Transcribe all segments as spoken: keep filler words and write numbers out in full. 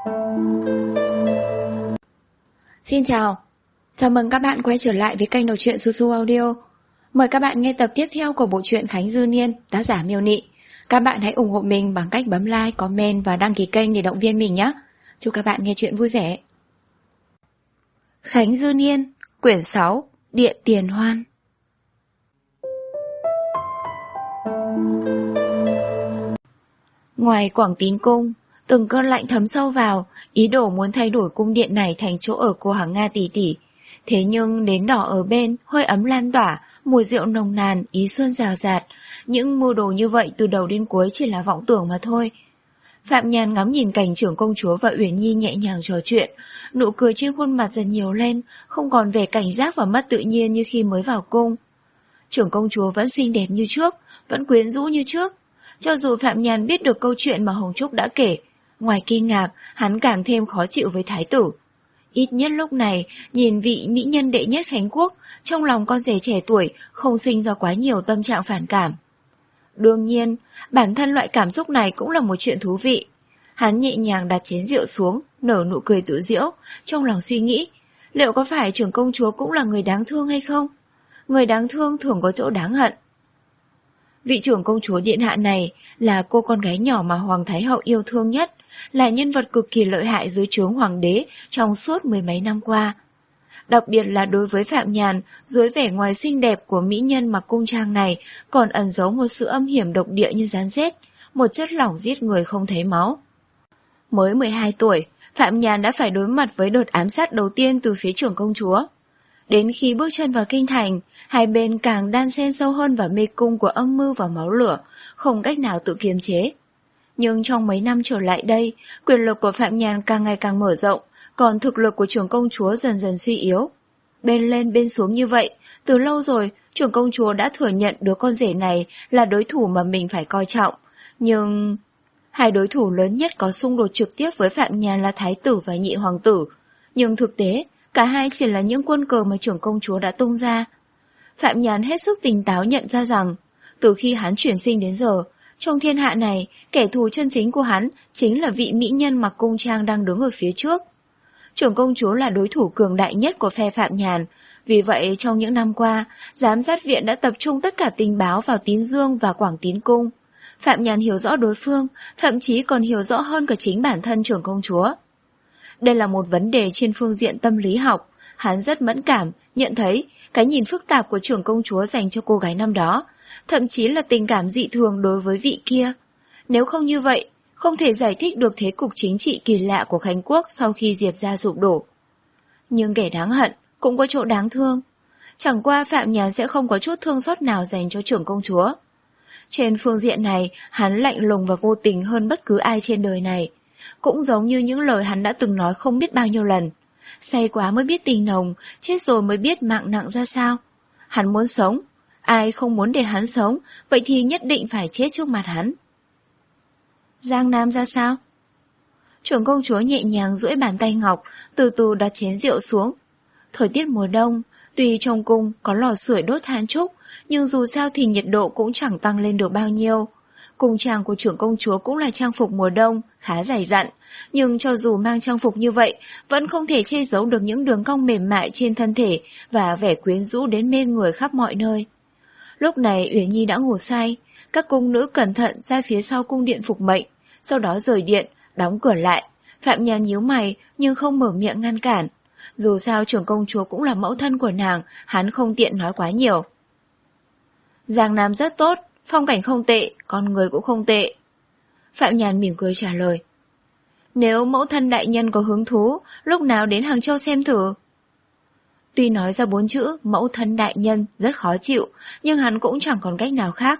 Xin chào, chào mừng các bạn quay trở lại với kênh đọc truyện Su Su Audio. Mời các bạn nghe tập tiếp theo của bộ truyện Khánh Dư Niên, tác giả Miêu Nị. Các bạn hãy ủng hộ mình bằng cách bấm like, comment và đăng ký kênh để động viên mình nhé. Chúc các bạn nghe truyện vui vẻ. Khánh Dư Niên, quyển sáu, Điện Tiền Hoan. Ngoài Quảng Tín Cung, từng cơn lạnh thấm sâu vào, ý đồ muốn thay đổi cung điện này thành chỗ ở của Hằng Nga tỷ tỷ. Thế nhưng nến đỏ ở bên, hơi ấm lan tỏa, mùi rượu nồng nàn, ý xuân rào rạt. Những mưu đồ như vậy từ đầu đến cuối chỉ là vọng tưởng mà thôi. Phạm Nhàn ngắm nhìn cảnh trưởng công chúa và Uyển Nhi nhẹ nhàng trò chuyện, nụ cười trên khuôn mặt dần nhiều lên, không còn vẻ cảnh giác và mất tự nhiên như khi mới vào cung. Trưởng công chúa vẫn xinh đẹp như trước, vẫn quyến rũ như trước. Cho dù Phạm Nhàn biết được câu chuyện mà Hồng Trúc đã kể, ngoài kinh ngạc, hắn càng thêm khó chịu với thái tử. Ít nhất lúc này, nhìn vị mỹ nhân đệ nhất Khánh Quốc, trong lòng con rể trẻ tuổi không sinh ra quá nhiều tâm trạng phản cảm. Đương nhiên, bản thân loại cảm xúc này cũng là một chuyện thú vị. Hắn nhẹ nhàng đặt chén rượu xuống, nở nụ cười tự giễu, trong lòng suy nghĩ, liệu có phải trưởng công chúa cũng là người đáng thương hay không? Người đáng thương thường có chỗ đáng hận. Vị trưởng công chúa điện hạ này là cô con gái nhỏ mà Hoàng Thái Hậu yêu thương nhất, là nhân vật cực kỳ lợi hại dưới trướng hoàng đế trong suốt mười mấy năm qua. Đặc biệt là đối với Phạm Nhàn, dưới vẻ ngoài xinh đẹp của mỹ nhân mặc cung trang này còn ẩn giấu một sự âm hiểm độc địa như rắn rết, một chất lỏng giết người không thấy máu. Mới mười hai tuổi, Phạm Nhàn đã phải đối mặt với đợt ám sát đầu tiên từ phía trưởng công chúa. Đến khi bước chân vào kinh thành, hai bên càng đan xen sâu hơn vào mê cung của âm mưu và máu lửa, không cách nào tự kiềm chế. Nhưng trong mấy năm trở lại đây, quyền lực của Phạm Nhàn càng ngày càng mở rộng, còn thực lực của trưởng công chúa dần dần suy yếu. Bên lên bên xuống như vậy, từ lâu rồi, trưởng công chúa đã thừa nhận đứa con rể này là đối thủ mà mình phải coi trọng. Nhưng hai đối thủ lớn nhất có xung đột trực tiếp với Phạm Nhàn là Thái tử và Nhị Hoàng tử. Nhưng thực tế, cả hai chỉ là những quân cờ mà trưởng công chúa đã tung ra. Phạm Nhàn hết sức tỉnh táo nhận ra rằng, từ khi hắn chuyển sinh đến giờ, trong thiên hạ này, kẻ thù chân chính của hắn chính là vị mỹ nhân mặc cung trang đang đứng ở phía trước. Trưởng công chúa là đối thủ cường đại nhất của phe Phạm Nhàn, vì vậy trong những năm qua, giám sát viện đã tập trung tất cả tình báo vào Tín Dương và Quảng Tín Cung. Phạm Nhàn hiểu rõ đối phương, thậm chí còn hiểu rõ hơn cả chính bản thân trưởng công chúa. Đây là một vấn đề trên phương diện tâm lý học, hắn rất mẫn cảm, nhận thấy cái nhìn phức tạp của trưởng công chúa dành cho cô gái năm đó, thậm chí là tình cảm dị thường đối với vị kia. Nếu không như vậy, không thể giải thích được thế cục chính trị kỳ lạ của Khánh Quốc sau khi Diệp gia sụp đổ. Nhưng kẻ đáng hận cũng có chỗ đáng thương. Chẳng qua Phạm Nhàn sẽ không có chút thương xót nào dành cho trưởng công chúa. Trên phương diện này, hắn lạnh lùng và vô tình hơn bất cứ ai trên đời này. Cũng giống như những lời hắn đã từng nói không biết bao nhiêu lần. Say quá mới biết tình nồng, chết rồi mới biết mạng nặng ra sao. Hắn muốn sống, ai không muốn để hắn sống, vậy thì nhất định phải chết trước mặt hắn. Giang Nam ra sao? Trưởng công chúa nhẹ nhàng duỗi bàn tay ngọc, từ từ đặt chén rượu xuống. Thời tiết mùa đông, tuy trong cung có lò sưởi đốt than trúc, nhưng dù sao thì nhiệt độ cũng chẳng tăng lên được bao nhiêu. Cung trang của trưởng công chúa cũng là trang phục mùa đông, khá dày dặn, nhưng cho dù mang trang phục như vậy, vẫn không thể che giấu được những đường cong mềm mại trên thân thể và vẻ quyến rũ đến mê người khắp mọi nơi. Lúc này Uyển Nhi đã ngủ say, các cung nữ cẩn thận ra phía sau cung điện phục mệnh, sau đó rời điện, đóng cửa lại. Phạm Nhàn nhíu mày nhưng không mở miệng ngăn cản. Dù sao trưởng công chúa cũng là mẫu thân của nàng, hắn không tiện nói quá nhiều. Giang Nam rất tốt, phong cảnh không tệ, con người cũng không tệ. Phạm Nhàn mỉm cười trả lời. Nếu mẫu thân đại nhân có hứng thú, lúc nào đến Hàng Châu xem thử. Tuy nói ra bốn chữ mẫu thân đại nhân rất khó chịu, nhưng hắn cũng chẳng còn cách nào khác.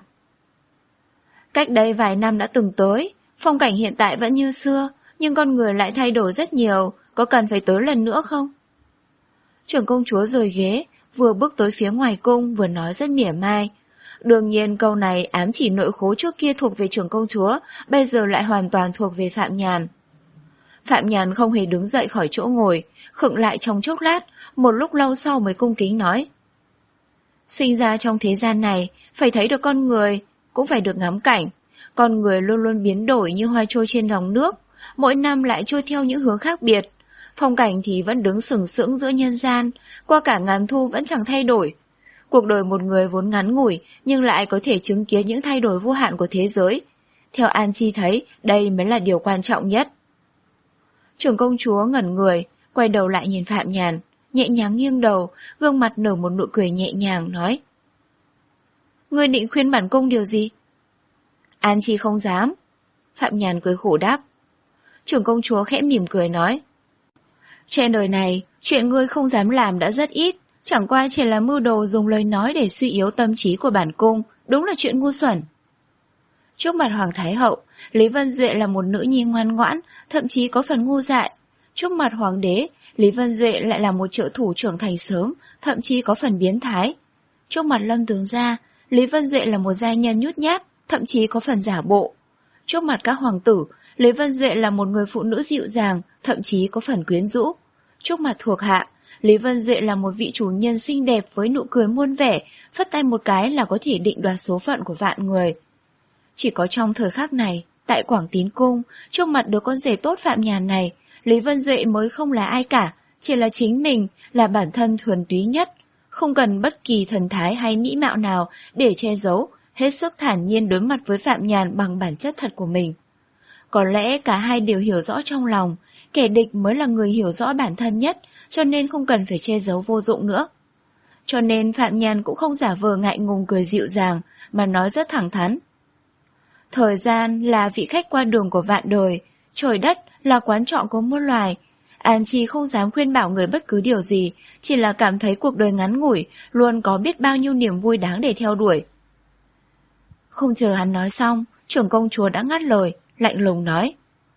Cách đây vài năm đã từng tới, phong cảnh hiện tại vẫn như xưa, nhưng con người lại thay đổi rất nhiều, có cần phải tới lần nữa không? Trưởng công chúa rời ghế, vừa bước tới phía ngoài cung vừa nói rất mỉa mai. Đương nhiên câu này ám chỉ nội khố trước kia thuộc về trưởng công chúa, bây giờ lại hoàn toàn thuộc về Phạm Nhàn. Phạm Nhàn không hề đứng dậy khỏi chỗ ngồi, khựng lại trong chốc lát, một lúc lâu sau mới cung kính nói. Sinh ra trong thế gian này, phải thấy được con người, cũng phải được ngắm cảnh. Con người luôn luôn biến đổi như hoa trôi trên dòng nước, mỗi năm lại trôi theo những hướng khác biệt. Phong cảnh thì vẫn đứng sừng sững giữa nhân gian, qua cả ngàn thu vẫn chẳng thay đổi. Cuộc đời một người vốn ngắn ngủi nhưng lại có thể chứng kiến những thay đổi vô hạn của thế giới. Theo An Chi thấy, đây mới là điều quan trọng nhất. Trưởng công chúa ngẩn người, quay đầu lại nhìn Phạm Nhàn, nhẹ nhàng nghiêng đầu, gương mặt nở một nụ cười nhẹ nhàng, nói: Ngươi định khuyên bản cung điều gì? An Chi không dám. Phạm Nhàn cười khổ đáp. Trưởng công chúa khẽ mỉm cười nói: Trên đời này, chuyện ngươi không dám làm đã rất ít, chẳng qua chỉ là mưu đồ dùng lời nói để suy yếu tâm trí của bản cung, đúng là chuyện ngu xuẩn. Trước mặt Hoàng Thái Hậu, Lý Vân Duệ là một nữ nhi ngoan ngoãn, thậm chí có phần ngu dại. Trước mặt Hoàng đế, Lý Vân Duệ lại là một trợ thủ trưởng thành sớm, thậm chí có phần biến thái. Trước mặt Lâm tướng gia, Lý Vân Duệ là một giai nhân nhút nhát, thậm chí có phần giả bộ. Trước mặt các hoàng tử, Lý Vân Duệ là một người phụ nữ dịu dàng, thậm chí có phần quyến rũ. Trước mặt thuộc hạ, Lý Vân Duệ là một vị chủ nhân xinh đẹp với nụ cười muôn vẻ, phất tay một cái là có thể định đoạt số phận của vạn người. Chỉ có trong thời khắc này, tại Quảng Tín Cung, trước mặt đứa con rể tốt Phạm Nhàn này, Lý Vân Duệ mới không là ai cả, chỉ là chính mình, là bản thân thuần túy nhất, không cần bất kỳ thần thái hay mỹ mạo nào để che giấu, hết sức thản nhiên đối mặt với Phạm Nhàn bằng bản chất thật của mình. Có lẽ cả hai đều hiểu rõ trong lòng, kẻ địch mới là người hiểu rõ bản thân nhất, cho nên không cần phải che giấu vô dụng nữa. Cho nên Phạm Nhàn cũng không giả vờ ngại ngùng cười dịu dàng, mà nói rất thẳng thắn. Thời gian là vị khách qua đường của vạn đời, trời đất là quán trọ của muôn loài. An Chi không dám khuyên bảo người bất cứ điều gì, chỉ là cảm thấy cuộc đời ngắn ngủi, luôn có biết bao nhiêu niềm vui đáng để theo đuổi. Không chờ hắn nói xong, trưởng công chúa đã ngắt lời, lạnh lùng nói: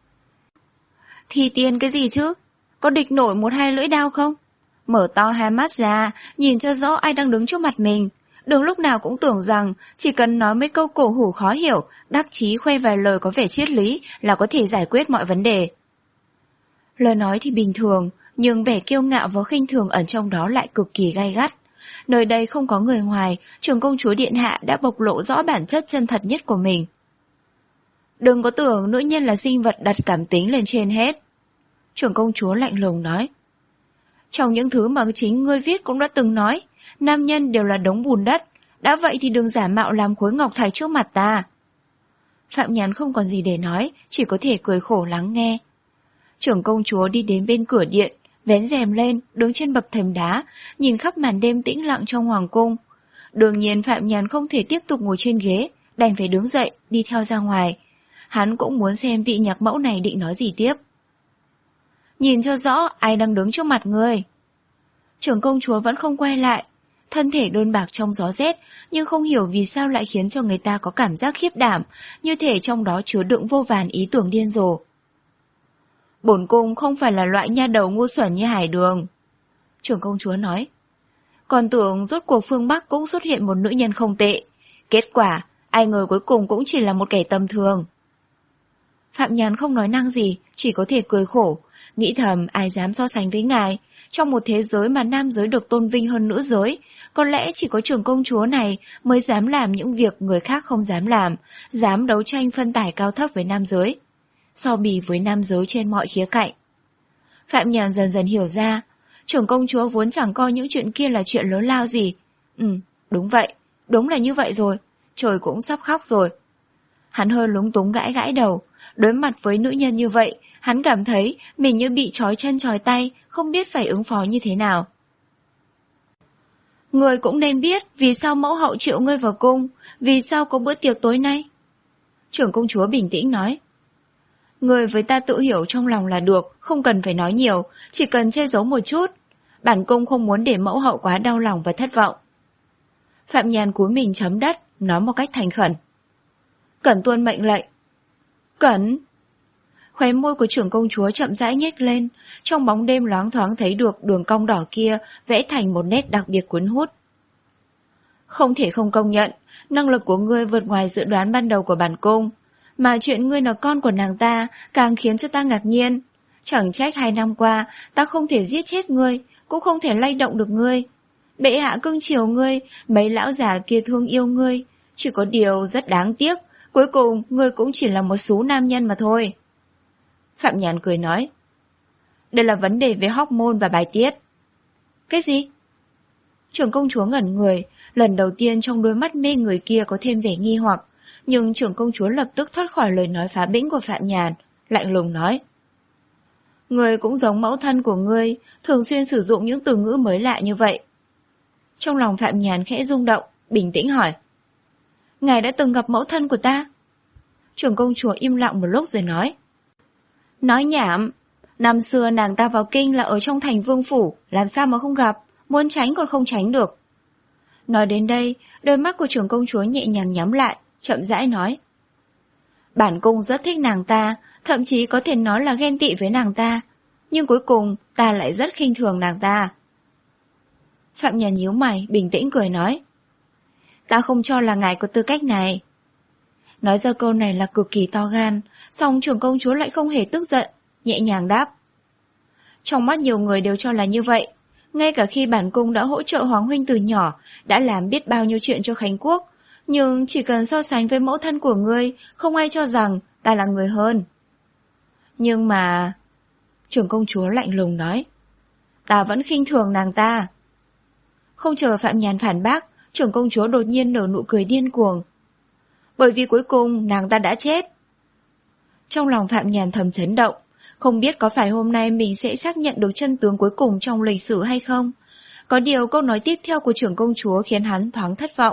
Thi tiên cái gì chứ? Có địch nổi một hai lưỡi đao không? Mở to hai mắt ra, nhìn cho rõ ai đang đứng trước mặt mình. Đừng lúc nào cũng tưởng rằng chỉ cần nói mấy câu cổ hủ khó hiểu, đắc chí khoe vài lời có vẻ triết lý là có thể giải quyết mọi vấn đề. Lời nói thì bình thường, nhưng vẻ kiêu ngạo và khinh thường ẩn trong đó lại cực kỳ gay gắt. Nơi đây không có người ngoài, trưởng công chúa điện hạ đã bộc lộ rõ bản chất chân thật nhất của mình. Đừng có tưởng nữ nhân là sinh vật đặt cảm tính lên trên hết. Trưởng công chúa lạnh lùng nói: Trong những thứ mà chính ngươi viết cũng đã từng nói, nam nhân đều là đống bùn đất, đã vậy thì đừng giả mạo làm khối ngọc thạch trước mặt ta. Phạm Nhàn không còn gì để nói, chỉ có thể cười khổ lắng nghe. Trưởng công chúa đi đến bên cửa điện, vén rèm lên, đứng trên bậc thềm đá, nhìn khắp màn đêm tĩnh lặng trong hoàng cung. Đương nhiên Phạm Nhàn không thể tiếp tục ngồi trên ghế, đành phải đứng dậy, đi theo ra ngoài. Hắn cũng muốn xem vị nhạc mẫu này định nói gì tiếp. Nhìn cho rõ ai đang đứng trước mặt ngươi. Trưởng công chúa vẫn không quay lại, thân thể đơn bạc trong gió rét, nhưng không hiểu vì sao lại khiến cho người ta có cảm giác khiếp đảm, như thể trong đó chứa đựng vô vàn ý tưởng điên rồ. Bổn cung không phải là loại nha đầu ngu xuẩn như Hải Đường. Trưởng công chúa nói. Còn tưởng rốt cuộc phương Bắc cũng xuất hiện một nữ nhân không tệ. Kết quả, ai ngờ cuối cùng cũng chỉ là một kẻ tầm thường. Phạm Nhàn không nói năng gì, chỉ có thể cười khổ, nghĩ thầm ai dám so sánh với ngài. Trong một thế giới mà nam giới được tôn vinh hơn nữ giới, có lẽ chỉ có trưởng công chúa này mới dám làm những việc người khác không dám làm, dám đấu tranh phân tải cao thấp với nam giới, so bì với nam giới trên mọi khía cạnh. Phạm Nhàn dần dần hiểu ra, trưởng công chúa vốn chẳng coi những chuyện kia là chuyện lớn lao gì. Ừ, đúng vậy, đúng là như vậy rồi, trời cũng sắp khóc rồi. Hắn hơi lúng túng gãi gãi đầu, đối mặt với nữ nhân như vậy, hắn cảm thấy mình như bị trói chân trói tay, không biết phải ứng phó như thế nào. Người cũng nên biết vì sao mẫu hậu triệu ngươi vào cung, vì sao có bữa tiệc tối nay. Trưởng công chúa bình tĩnh nói. Người với ta tự hiểu trong lòng là được, không cần phải nói nhiều, chỉ cần che giấu một chút. Bản cung không muốn để mẫu hậu quá đau lòng và thất vọng. Phạm Nhàn cúi mình chấm đất, nói một cách thành khẩn. Cẩn tuân mệnh lệnh. Cẩn. Khóe môi của trưởng công chúa chậm rãi nhếch lên, trong bóng đêm loáng thoáng thấy được đường cong đỏ kia vẽ thành một nét đặc biệt cuốn hút. Không thể không công nhận, năng lực của ngươi vượt ngoài dự đoán ban đầu của bản cung, mà chuyện ngươi là con của nàng ta càng khiến cho ta ngạc nhiên. Chẳng trách hai năm qua ta không thể giết chết ngươi, cũng không thể lay động được ngươi. Bệ hạ cưng chiều ngươi, mấy lão già kia thương yêu ngươi, chỉ có điều rất đáng tiếc, cuối cùng ngươi cũng chỉ là một số nam nhân mà thôi. Phạm Nhàn cười nói. Đây là vấn đề về hormone và bài tiết. Cái gì? Trưởng công chúa ngẩn người, lần đầu tiên trong đôi mắt mê người kia có thêm vẻ nghi hoặc, nhưng trưởng công chúa lập tức thoát khỏi lời nói phá bĩnh của Phạm Nhàn, lạnh lùng nói. Ngươi cũng giống mẫu thân của ngươi, thường xuyên sử dụng những từ ngữ mới lạ như vậy. Trong lòng Phạm Nhàn khẽ rung động, bình tĩnh hỏi. Ngài đã từng gặp mẫu thân của ta? Trưởng công chúa im lặng một lúc rồi nói. Nói nhảm, năm xưa nàng ta vào kinh là ở trong thành vương phủ, làm sao mà không gặp, muốn tránh còn không tránh được. Nói đến đây, đôi mắt của trưởng công chúa nhẹ nhàng nhắm lại, chậm rãi nói. Bản cung rất thích nàng ta, thậm chí có thể nói là ghen tị với nàng ta, nhưng cuối cùng ta lại rất khinh thường nàng ta. Phạm Nhàn nhíu mày, bình tĩnh cười nói. Ta không cho là ngài có tư cách này. Nói ra câu này là cực kỳ to gan, song trưởng công chúa lại không hề tức giận, nhẹ nhàng đáp. Trong mắt nhiều người đều cho là như vậy, ngay cả khi bản cung đã hỗ trợ Hoàng huynh từ nhỏ, đã làm biết bao nhiêu chuyện cho Khánh Quốc, nhưng chỉ cần so sánh với mẫu thân của ngươi, không ai cho rằng ta là người hơn. Nhưng mà... Trưởng công chúa lạnh lùng nói. Ta vẫn khinh thường nàng ta. Không chờ Phạm Nhàn phản bác, trưởng công chúa đột nhiên nở nụ cười điên cuồng. Bởi vì cuối cùng nàng ta đã chết. Trong lòng Phạm Nhàn thầm chấn động, không biết có phải hôm nay mình sẽ xác nhận được chân tướng cuối cùng trong lịch sử hay không. Có điều câu nói tiếp theo của trưởng công chúa khiến hắn thoáng thất vọng.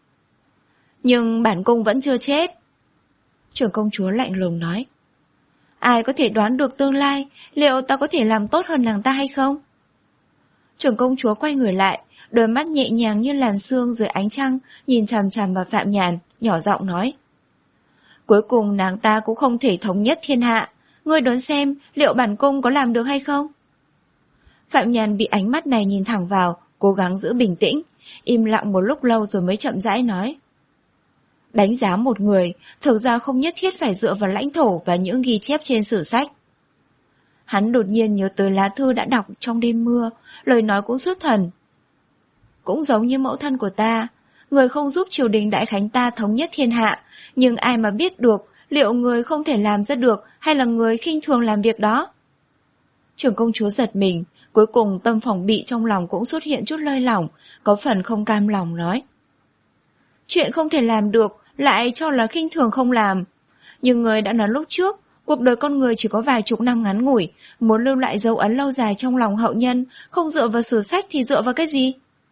Nhưng bản cung vẫn chưa chết. Trưởng công chúa lạnh lùng nói. Ai có thể đoán được tương lai, liệu ta có thể làm tốt hơn nàng ta hay không? Trưởng công chúa quay người lại, đôi mắt nhẹ nhàng như làn sương dưới ánh trăng, nhìn chằm chằm vào Phạm Nhàn, nhỏ giọng nói. Cuối cùng nàng ta cũng không thể thống nhất thiên hạ, ngươi đoán xem liệu bản cung có làm được hay không? Phạm Nhàn bị ánh mắt này nhìn thẳng vào, cố gắng giữ bình tĩnh, im lặng một lúc lâu rồi mới chậm rãi nói. Đánh giá một người, thực ra không nhất thiết phải dựa vào lãnh thổ và những ghi chép trên sử sách. Hắn đột nhiên nhớ tới lá thư đã đọc trong đêm mưa, lời nói cũng xuất thần. Cũng giống như mẫu thân của ta, người không giúp triều đình Đại Khánh ta thống nhất thiên hạ, nhưng ai mà biết được liệu người không thể làm ra được hay là người khinh thường làm việc đó. Trưởng công chúa giật mình, cuối cùng tâm phòng bị trong lòng cũng xuất hiện chút lơi lỏng, có phần không cam lòng nói. Chuyện không thể làm được, lại cho là khinh thường không làm. Nhưng người đã nói lúc trước, cuộc đời con người chỉ có vài chục năm ngắn ngủi, muốn lưu lại dấu ấn lâu dài trong lòng hậu nhân, không dựa vào sử sách thì dựa vào cái gì?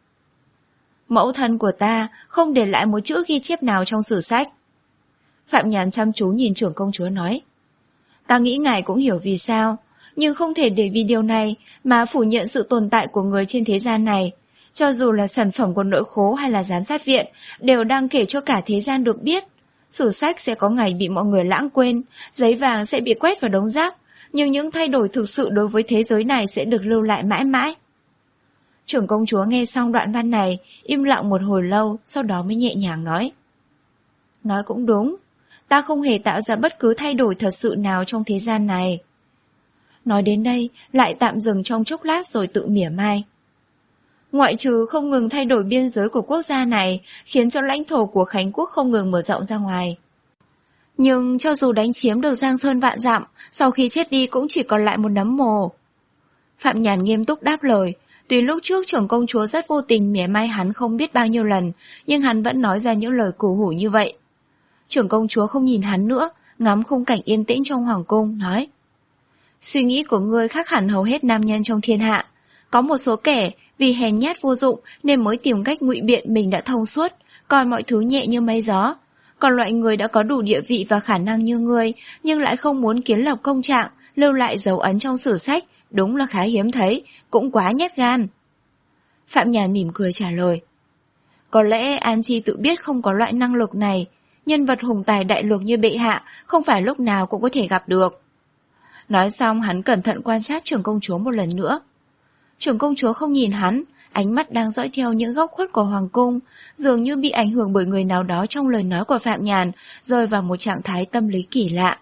Mẫu thân của ta không để lại một chữ ghi chép nào trong sử sách. Phạm Nhàn chăm chú nhìn trưởng công chúa nói. Ta nghĩ ngài cũng hiểu vì sao, nhưng không thể để vì điều này mà phủ nhận sự tồn tại của người trên thế gian này. Cho dù là sản phẩm của nội khố hay là giám sát viện, đều đang kể cho cả thế gian được biết. Sử sách sẽ có ngày bị mọi người lãng quên, giấy vàng sẽ bị quét vào đống rác, nhưng những thay đổi thực sự đối với thế giới này sẽ được lưu lại mãi mãi. Trưởng công chúa nghe xong đoạn văn này, im lặng một hồi lâu, sau đó mới nhẹ nhàng nói. Nói cũng đúng, ta không hề tạo ra bất cứ thay đổi thật sự nào trong thế gian này. Nói đến đây, lại tạm dừng trong chốc lát rồi tự mỉa mai. Ngoại trừ không ngừng thay đổi biên giới của quốc gia này, khiến cho lãnh thổ của Khánh Quốc không ngừng mở rộng ra ngoài. Nhưng cho dù đánh chiếm được Giang Sơn vạn dặm, sau khi chết đi cũng chỉ còn lại một nấm mồ. Phạm Nhàn nghiêm túc đáp lời, tuy lúc trước trưởng công chúa rất vô tình mỉa mai hắn không biết bao nhiêu lần, nhưng hắn vẫn nói ra những lời cù hủ như vậy. Trưởng công chúa không nhìn hắn nữa, ngắm khung cảnh yên tĩnh trong hoàng cung, nói. Suy nghĩ của ngươi khác hẳn hầu hết nam nhân trong thiên hạ. Có một số kẻ vì hèn nhát vô dụng nên mới tìm cách ngụy biện mình đã thông suốt, coi mọi thứ nhẹ như mây gió. Còn loại người đã có đủ địa vị và khả năng như ngươi, nhưng lại không muốn kiến lập công trạng, lưu lại dấu ấn trong sử sách, đúng là khá hiếm thấy, cũng quá nhát gan. Phạm Nhàn mỉm cười trả lời. Có lẽ An Chi tự biết không có loại năng lực này, nhân vật hùng tài đại lược như bệ hạ không phải lúc nào cũng có thể gặp được. Nói xong hắn cẩn thận quan sát trưởng công chúa một lần nữa. Trưởng công chúa không nhìn hắn, ánh mắt đang dõi theo những góc khuất của hoàng cung, dường như bị ảnh hưởng bởi người nào đó trong lời nói của Phạm Nhàn, rơi vào một trạng thái tâm lý kỳ lạ.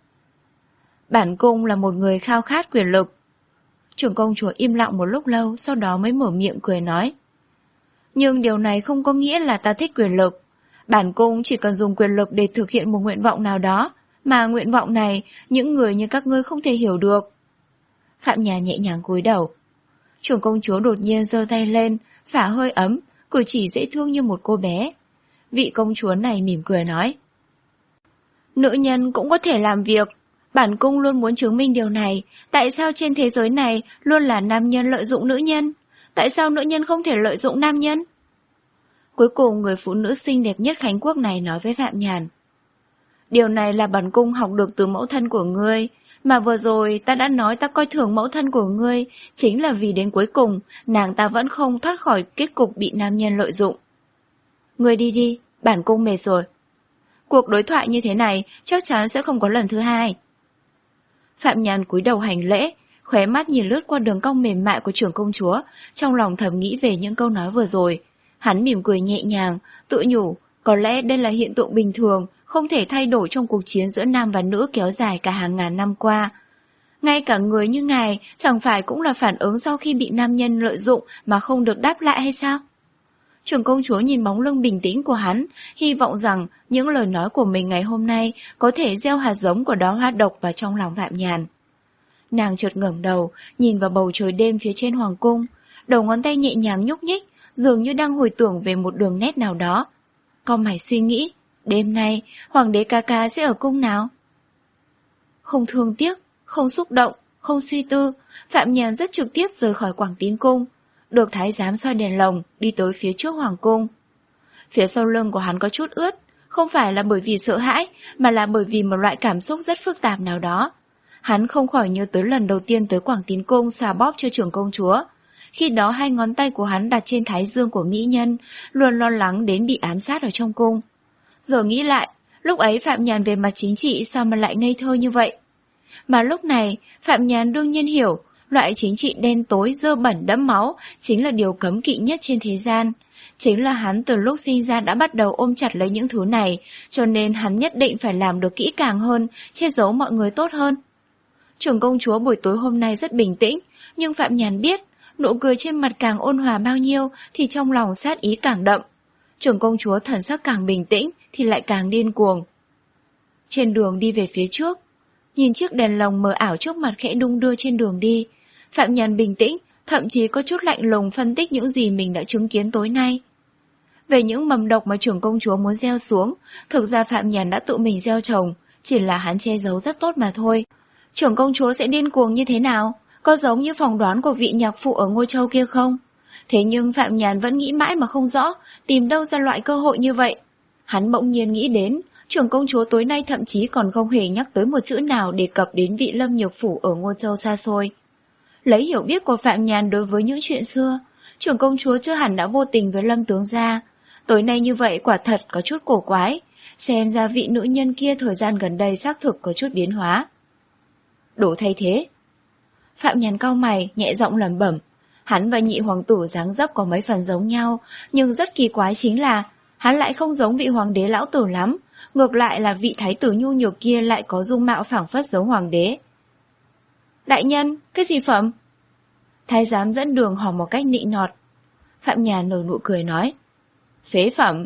Bản cung là một người khao khát quyền lực. Trưởng công chúa im lặng một lúc lâu, sau đó mới mở miệng cười nói. Nhưng điều này không có nghĩa là ta thích quyền lực. Bản cung chỉ cần dùng quyền lực để thực hiện một nguyện vọng nào đó, mà nguyện vọng này những người như các ngươi không thể hiểu được. Phạm Nhàn nhẹ nhàng cúi đầu. Trưởng công chúa đột nhiên giơ tay lên, phả hơi ấm, cử chỉ dễ thương như một cô bé. Vị công chúa này mỉm cười nói: Nữ nhân cũng có thể làm việc. Bản cung luôn muốn chứng minh điều này. Tại sao trên thế giới này luôn là nam nhân lợi dụng nữ nhân? Tại sao nữ nhân không thể lợi dụng nam nhân? Cuối cùng người phụ nữ xinh đẹp nhất Khánh Quốc này nói với Phạm Nhàn: Điều này là bản cung học được từ mẫu thân của ngươi. Mà vừa rồi ta đã nói ta coi thường mẫu thân của ngươi, chính là vì đến cuối cùng nàng ta vẫn không thoát khỏi kết cục bị nam nhân lợi dụng. Ngươi đi đi, bản cung mệt rồi. Cuộc đối thoại như thế này chắc chắn sẽ không có lần thứ hai. Phạm Nhàn cúi đầu hành lễ, khóe mắt nhìn lướt qua đường cong mềm mại của trưởng công chúa, trong lòng thầm nghĩ về những câu nói vừa rồi. Hắn mỉm cười nhẹ nhàng, tự nhủ, có lẽ đây là hiện tượng bình thường, không thể thay đổi trong cuộc chiến giữa nam và nữ kéo dài cả hàng ngàn năm qua. Ngay cả người như ngài chẳng phải cũng là phản ứng sau khi bị nam nhân lợi dụng mà không được đáp lại hay sao? Trưởng công chúa nhìn bóng lưng bình tĩnh của hắn, hy vọng rằng những lời nói của mình ngày hôm nay có thể gieo hạt giống của đóa hoa độc vào trong lòng Phạm Nhàn. Nàng chợt ngẩng đầu, nhìn vào bầu trời đêm phía trên hoàng cung, đầu ngón tay nhẹ nhàng nhúc nhích, dường như đang hồi tưởng về một đường nét nào đó. Cau mày suy nghĩ, đêm nay hoàng đế ca ca sẽ ở cung nào? Không thương tiếc, không xúc động, không suy tư, Phạm Nhàn rất trực tiếp rời khỏi Quảng Tín cung, được thái giám soi đèn lồng đi tới phía trước hoàng cung. Phía sau lưng của hắn có chút ướt, không phải là bởi vì sợ hãi, mà là bởi vì một loại cảm xúc rất phức tạp nào đó. Hắn không khỏi nhớ tới lần đầu tiên tới Quảng Tín cung xoa bóp cho trưởng công chúa. Khi đó hai ngón tay của hắn đặt trên thái dương của mỹ nhân, luôn lo lắng đến bị ám sát ở trong cung. Giờ nghĩ lại, lúc ấy Phạm Nhàn về mặt chính trị sao mà lại ngây thơ như vậy? Mà lúc này, Phạm Nhàn đương nhiên hiểu, loại chính trị đen tối, dơ bẩn đẫm máu chính là điều cấm kỵ nhất trên thế gian. Chính là hắn từ lúc sinh ra đã bắt đầu ôm chặt lấy những thứ này, cho nên hắn nhất định phải làm được kỹ càng hơn, che giấu mọi người tốt hơn. Trưởng công chúa buổi tối hôm nay rất bình tĩnh, nhưng Phạm Nhàn biết, nụ cười trên mặt càng ôn hòa bao nhiêu thì trong lòng sát ý càng đậm. Trưởng công chúa thần sắc càng bình tĩnh thì lại càng điên cuồng. Trên đường đi về phía trước, nhìn chiếc đèn lồng mờ ảo trước mặt khẽ đung đưa trên đường đi, Phạm Nhàn bình tĩnh, thậm chí có chút lạnh lùng phân tích những gì mình đã chứng kiến tối nay. Về những mầm độc mà trưởng công chúa muốn gieo xuống, thực ra Phạm Nhàn đã tự mình gieo trồng, chỉ là hắn che giấu rất tốt mà thôi. Trưởng công chúa sẽ điên cuồng như thế nào? Có giống như phỏng đoán của vị nhạc phụ ở Ngôi Châu kia không? Thế nhưng Phạm Nhàn vẫn nghĩ mãi mà không rõ, tìm đâu ra loại cơ hội như vậy. Hắn bỗng nhiên nghĩ đến, trưởng công chúa tối nay thậm chí còn không hề nhắc tới một chữ nào đề cập đến vị Lâm Nhược Phủ ở Ngôi Châu xa xôi. Lấy hiểu biết của Phạm Nhàn đối với những chuyện xưa, trưởng công chúa chưa hẳn đã vô tình với Lâm tướng gia. Tối nay như vậy quả thật có chút cổ quái, xem ra vị nữ nhân kia thời gian gần đây xác thực có chút biến hóa. Đủ thay thế. Phạm Nhàn cau mày, nhẹ giọng lẩm bẩm. Hắn và nhị hoàng tử dáng dấp có mấy phần giống nhau, nhưng rất kỳ quái chính là hắn lại không giống vị hoàng đế lão tử lắm, ngược lại là vị thái tử nhu nhược kia lại có dung mạo phảng phất giống hoàng đế. Đại nhân, cái gì phẩm? Thái giám dẫn đường hỏi một cách nịnh nọt. Phạm Nhàn nở nụ cười nói, phế phẩm.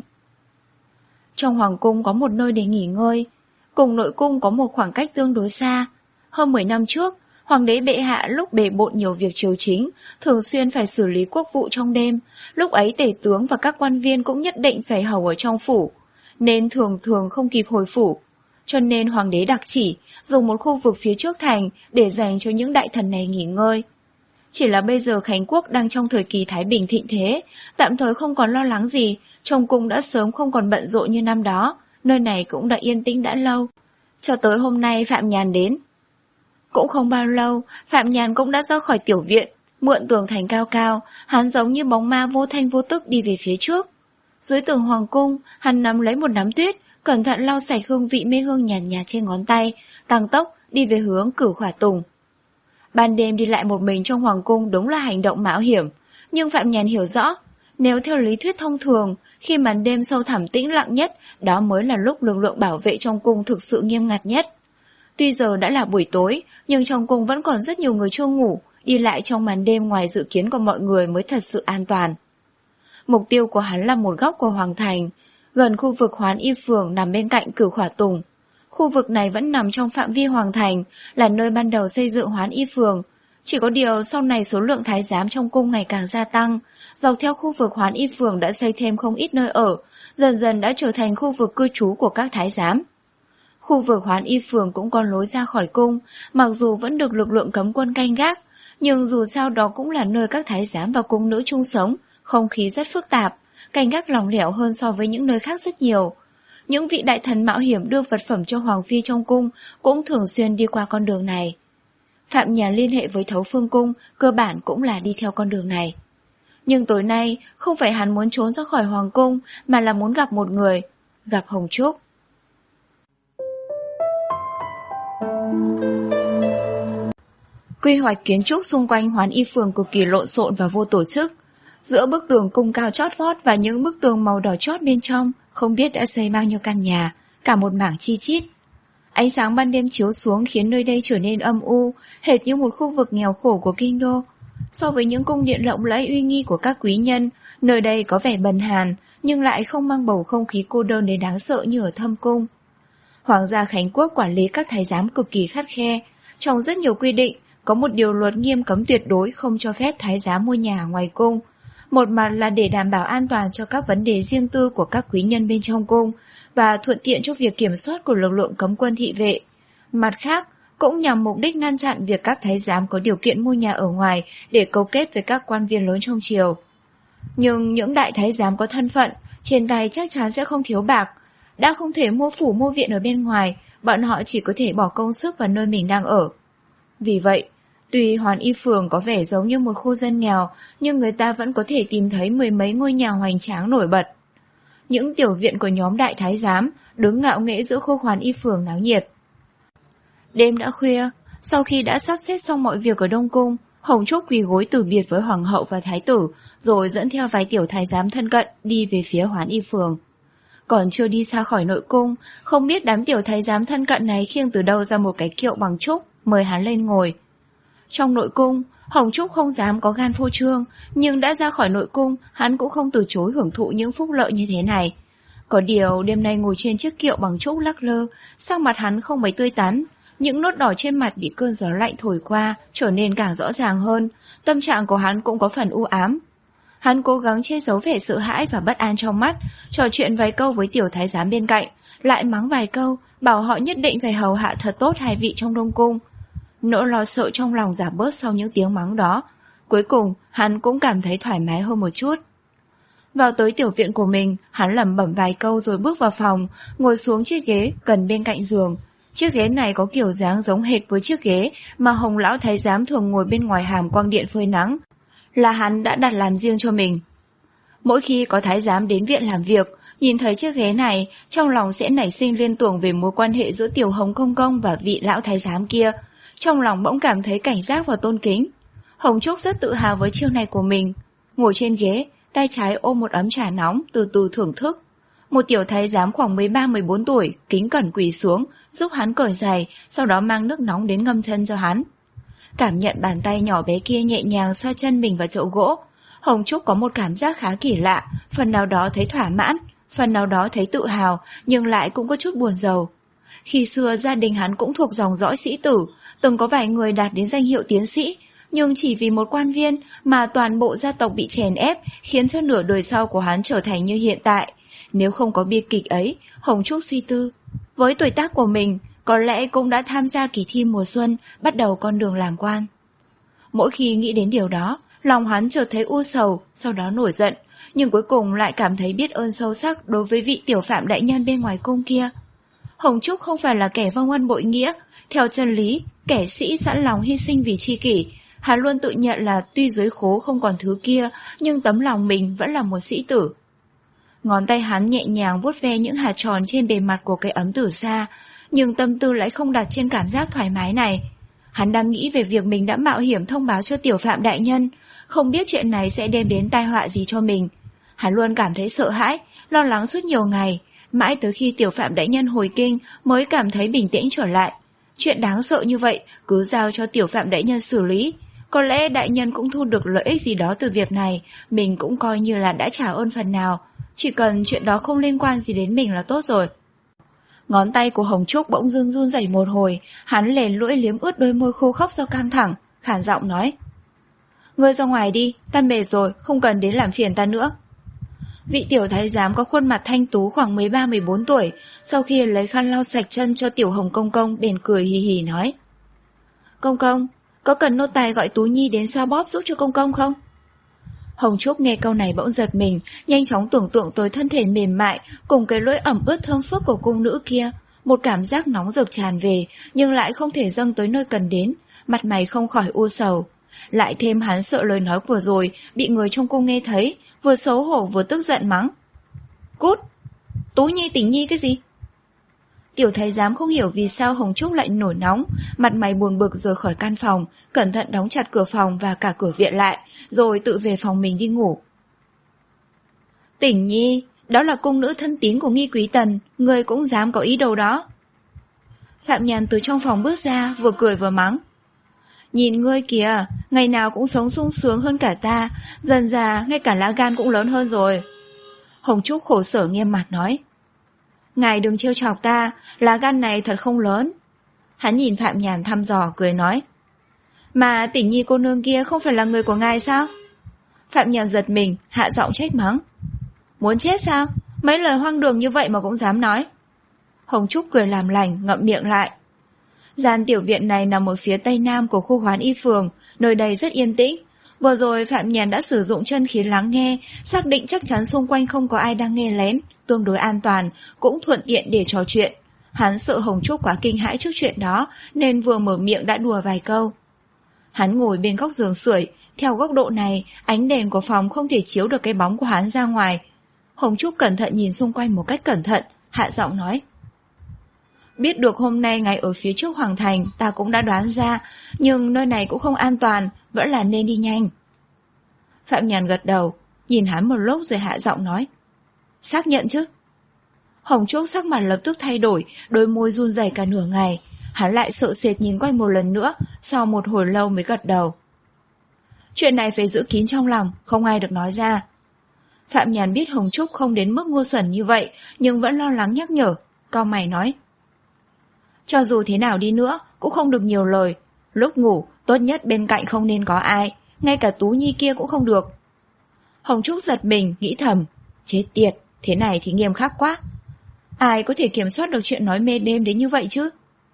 Trong hoàng cung có một nơi để nghỉ ngơi, cùng nội cung có một khoảng cách tương đối xa. Hơn mười năm trước, hoàng đế bệ hạ lúc bề bộn nhiều việc triều chính, thường xuyên phải xử lý quốc vụ trong đêm, lúc ấy tể tướng và các quan viên cũng nhất định phải hầu ở trong phủ, nên thường thường không kịp hồi phủ. Cho nên hoàng đế đặc chỉ dùng một khu vực phía trước thành để dành cho những đại thần này nghỉ ngơi. Chỉ là bây giờ Khánh Quốc đang trong thời kỳ thái bình thịnh thế, tạm thời không còn lo lắng gì, trong cung đã sớm không còn bận rộn như năm đó, nơi này cũng đã yên tĩnh đã lâu. Cho tới hôm nay Phạm Nhàn đến. Cũng không bao lâu, Phạm Nhàn cũng đã ra khỏi tiểu viện, mượn tường thành cao cao, hắn giống như bóng ma vô thanh vô tức đi về phía trước. Dưới tường hoàng cung, hắn nắm lấy một nắm tuyết, cẩn thận lau sạch hương vị mê hương nhàn nhạt trên ngón tay, tăng tốc đi về hướng Cửu Khỏa Tùng. Ban đêm đi lại một mình trong hoàng cung đúng là hành động mạo hiểm, nhưng Phạm Nhàn hiểu rõ, nếu theo lý thuyết thông thường, khi màn đêm sâu thẳm tĩnh lặng nhất, đó mới là lúc lực lượng bảo vệ trong cung thực sự nghiêm ngặt nhất. Tuy giờ đã là buổi tối, nhưng trong cung vẫn còn rất nhiều người chưa ngủ, đi lại trong màn đêm ngoài dự kiến của mọi người mới thật sự an toàn. Mục tiêu của hắn là một góc của hoàng thành, gần khu vực Hoán Y Phường nằm bên cạnh Cửu Khỏa Tùng. Khu vực này vẫn nằm trong phạm vi hoàng thành, là nơi ban đầu xây dựng Hoán Y Phường. Chỉ có điều sau này số lượng thái giám trong cung ngày càng gia tăng, dọc theo khu vực Hoán Y Phường đã xây thêm không ít nơi ở, dần dần đã trở thành khu vực cư trú của các thái giám. Khu vực Hoán Y Phường cũng có lối ra khỏi cung, mặc dù vẫn được lực lượng cấm quân canh gác, nhưng dù sao đó cũng là nơi các thái giám và cung nữ chung sống, không khí rất phức tạp, canh gác lỏng lẻo hơn so với những nơi khác rất nhiều. Những vị đại thần mạo hiểm đưa vật phẩm cho Hoàng Phi trong cung cũng thường xuyên đi qua con đường này. Phạm Nhàn liên hệ với Thấu Phương Cung, cơ bản cũng là đi theo con đường này. Nhưng tối nay, không phải hắn muốn trốn ra khỏi Hoàng Cung, mà là muốn gặp một người, gặp Hồng Trúc. Quy hoạch kiến trúc xung quanh Hoán Y Phường cực kỳ lộn xộn và vô tổ chức. Giữa bức tường cung cao chót vót và những bức tường màu đỏ chót bên trong, không biết đã xây bao nhiêu căn nhà, cả một mảng chi chít. Ánh sáng ban đêm chiếu xuống khiến nơi đây trở nên âm u, hệt như một khu vực nghèo khổ của kinh đô. So với những cung điện lộng lẫy uy nghi của các quý nhân, nơi đây có vẻ bần hàn, nhưng lại không mang bầu không khí cô đơn đến đáng sợ như ở Thâm Cung. Hoàng gia Khánh Quốc quản lý các thái giám cực kỳ khắt khe. Trong rất nhiều quy định, có một điều luật nghiêm cấm tuyệt đối không cho phép thái giám mua nhà ngoài cung. Một mặt là để đảm bảo an toàn cho các vấn đề riêng tư của các quý nhân bên trong cung và thuận tiện cho việc kiểm soát của lực lượng cấm quân thị vệ. Mặt khác, cũng nhằm mục đích ngăn chặn việc các thái giám có điều kiện mua nhà ở ngoài để cấu kết với các quan viên lớn trong triều. Nhưng những đại thái giám có thân phận, trên tay chắc chắn sẽ không thiếu bạc. Đã không thể mua phủ mua viện ở bên ngoài, bọn họ chỉ có thể bỏ công sức vào nơi mình đang ở. Vì vậy, tuy Hoán Y Phường có vẻ giống như một khu dân nghèo, nhưng người ta vẫn có thể tìm thấy mười mấy ngôi nhà hoành tráng nổi bật. Những tiểu viện của nhóm đại thái giám đứng ngạo nghễ giữa khu Hoán Y Phường náo nhiệt. Đêm đã khuya, sau khi đã sắp xếp xong mọi việc ở Đông Cung, Hồng Trúc quỳ gối từ biệt với Hoàng hậu và Thái tử, rồi dẫn theo vài tiểu thái giám thân cận đi về phía Hoán Y Phường. Còn chưa đi xa khỏi nội cung, không biết đám tiểu thái giám thân cận này khiêng từ đâu ra một cái kiệu bằng trúc, mời hắn lên ngồi. Trong nội cung, Hồng Trúc không dám có gan phô trương, nhưng đã ra khỏi nội cung, hắn cũng không từ chối hưởng thụ những phúc lợi như thế này. Có điều đêm nay ngồi trên chiếc kiệu bằng trúc lắc lơ, sắc mặt hắn không mấy tươi tắn, những nốt đỏ trên mặt bị cơn gió lạnh thổi qua, trở nên càng rõ ràng hơn, tâm trạng của hắn cũng có phần u ám. Hắn cố gắng che giấu vẻ sợ hãi và bất an trong mắt, trò chuyện vài câu với tiểu thái giám bên cạnh, lại mắng vài câu, bảo họ nhất định phải hầu hạ thật tốt hai vị trong Đông Cung. Nỗi lo sợ trong lòng giảm bớt sau những tiếng mắng đó. Cuối cùng, hắn cũng cảm thấy thoải mái hơn một chút. Vào tới tiểu viện của mình, hắn lẩm bẩm vài câu rồi bước vào phòng, ngồi xuống chiếc ghế gần bên cạnh giường. Chiếc ghế này có kiểu dáng giống hệt với chiếc ghế mà Hồng lão thái giám thường ngồi bên ngoài hàm quang điện phơi nắng, là hắn đã đặt làm riêng cho mình. Mỗi khi có thái giám đến viện làm việc, nhìn thấy chiếc ghế này, trong lòng sẽ nảy sinh liên tưởng về mối quan hệ giữa Tiểu Hồng công công và vị lão thái giám kia. Trong lòng bỗng cảm thấy cảnh giác và tôn kính. Hồng Trúc rất tự hào với chiêu này của mình. Ngồi trên ghế, tay trái ôm một ấm trà nóng, từ từ thưởng thức. Một tiểu thái giám khoảng mười ba mười bốn tuổi, kính cẩn quỳ xuống, giúp hắn cởi giày, sau đó mang nước nóng đến ngâm chân cho hắn. Cảm nhận bàn tay nhỏ bé kia nhẹ nhàng xoa chân mình vào chậu gỗ, Hồng Trúc có một cảm giác khá kỳ lạ, phần nào đó thấy thỏa mãn, phần nào đó thấy tự hào, nhưng lại cũng có chút buồn rầu. Khi xưa gia đình hắn cũng thuộc dòng dõi sĩ tử, từng có vài người đạt đến danh hiệu tiến sĩ, nhưng chỉ vì một quan viên mà toàn bộ gia tộc bị chèn ép, khiến cho nửa đời sau của hắn trở thành như hiện tại. Nếu không có bi kịch ấy, Hồng Trúc suy tư, với tuổi tác của mình, có lẽ cũng đã tham gia kỳ thi mùa xuân, bắt đầu con đường làm quan. Mỗi khi nghĩ đến điều đó, lòng hắn chợt thấy u sầu, sau đó nổi giận, nhưng cuối cùng lại cảm thấy biết ơn sâu sắc đối với vị tiểu phạm đại nhân bên ngoài cung kia. Hồng Trúc không phải là kẻ vong ân bội nghĩa, theo chân lý, kẻ sĩ sẵn lòng hy sinh vì tri kỷ. Hắn luôn tự nhận là tuy dưới khố không còn thứ kia, nhưng tấm lòng mình vẫn là một sĩ tử. Ngón tay hắn nhẹ nhàng vuốt ve những hạt tròn trên bề mặt của cái ấm tử sa, nhưng tâm tư lại không đặt trên cảm giác thoải mái này. Hắn đang nghĩ về việc mình đã mạo hiểm thông báo cho tiểu phạm đại nhân, không biết chuyện này sẽ đem đến tai họa gì cho mình. Hắn luôn cảm thấy sợ hãi, lo lắng suốt nhiều ngày, mãi tới khi tiểu phạm đại nhân hồi kinh mới cảm thấy bình tĩnh trở lại. Chuyện đáng sợ như vậy cứ giao cho tiểu phạm đại nhân xử lý. Có lẽ đại nhân cũng thu được lợi ích gì đó từ việc này, mình cũng coi như là đã trả ơn phần nào. Chỉ cần chuyện đó không liên quan gì đến mình là tốt rồi. Ngón tay của Hồng Trúc bỗng dưng run rẩy một hồi, hắn lèn lưỡi liếm ướt đôi môi khô khốc do căng thẳng, khản giọng nói: Ngươi ra ngoài đi, ta mệt rồi, không cần đến làm phiền ta nữa. Vị tiểu thái giám có khuôn mặt thanh tú khoảng mười ba mười bốn tuổi, sau khi lấy khăn lau sạch chân cho tiểu Hồng công công bèn cười hì hì nói: Công công, có cần nô tài gọi Tú Nhi đến xoa bóp giúp cho công công không? Hồng Trúc nghe câu này bỗng giật mình, nhanh chóng tưởng tượng tới thân thể mềm mại cùng cái lưỡi ẩm ướt thơm phức của cung nữ kia. Một cảm giác nóng rực tràn về, nhưng lại không thể dâng tới nơi cần đến, mặt mày không khỏi u sầu. Lại thêm hắn sợ lời nói vừa rồi bị người trong cung nghe thấy, vừa xấu hổ vừa tức giận mắng: Cút! Tú Nhi tỉnh Nhi cái gì? Tiểu thái giám không hiểu vì sao Hồng Trúc lại nổi nóng, mặt mày buồn bực rời khỏi căn phòng, cẩn thận đóng chặt cửa phòng và cả cửa viện lại, rồi tự về phòng mình đi ngủ. Tỉnh Nhi, đó là cung nữ thân tín của Nghi Quý Tần, người cũng dám có ý đồ đó. Phạm Nhàn từ trong phòng bước ra, vừa cười vừa mắng: Nhìn ngươi kìa, ngày nào cũng sống sung sướng hơn cả ta, dần dà ngay cả lá gan cũng lớn hơn rồi. Hồng Trúc khổ sở nghiêm mặt nói: Ngài đừng trêu chọc ta, lá gan này thật không lớn. Hắn nhìn Phạm Nhàn thăm dò cười nói: Mà Tỉnh Nhi cô nương kia không phải là người của ngài sao? Phạm Nhàn giật mình, hạ giọng trách mắng: Muốn chết sao? Mấy lời hoang đường như vậy mà cũng dám nói. Hồng Trúc cười làm lành, ngậm miệng lại. Gian tiểu viện này nằm ở phía tây nam của khu Hoán Y Phường, nơi đây rất yên tĩnh. Vừa rồi Phạm Nhàn đã sử dụng chân khí lắng nghe, xác định chắc chắn xung quanh không có ai đang nghe lén, tương đối an toàn, cũng thuận tiện để trò chuyện. Hắn sợ Hồng Trúc quá kinh hãi trước chuyện đó, nên vừa mở miệng đã đùa vài câu. Hắn ngồi bên góc giường sưởi, theo góc độ này, ánh đèn của phòng không thể chiếu được cái bóng của hắn ra ngoài. Hồng Trúc cẩn thận nhìn xung quanh một cách cẩn thận, hạ giọng nói: Biết được hôm nay ngày ở phía trước Hoàng Thành, ta cũng đã đoán ra, nhưng nơi này cũng không an toàn, vẫn là nên đi nhanh. Phạm Nhàn gật đầu, nhìn hắn một lúc rồi hạ giọng nói: Xác nhận chứ? Hồng Trúc sắc mặt lập tức thay đổi, đôi môi run rẩy cả nửa ngày. Hắn lại sợ sệt nhìn quanh một lần nữa, sau một hồi lâu mới gật đầu. Chuyện này phải giữ kín trong lòng, không ai được nói ra. Phạm Nhàn biết Hồng Trúc không đến mức ngu xuẩn như vậy, nhưng vẫn lo lắng nhắc nhở, cau mày nói: Cho dù thế nào đi nữa, cũng không được nhiều lời. Lúc ngủ, tốt nhất bên cạnh không nên có ai, ngay cả Tú Nhi kia cũng không được. Hồng Trúc giật mình, nghĩ thầm: Chết tiệt, thế này thì nghiêm khắc quá. Ai có thể kiểm soát được chuyện nói mê đêm đến như vậy chứ?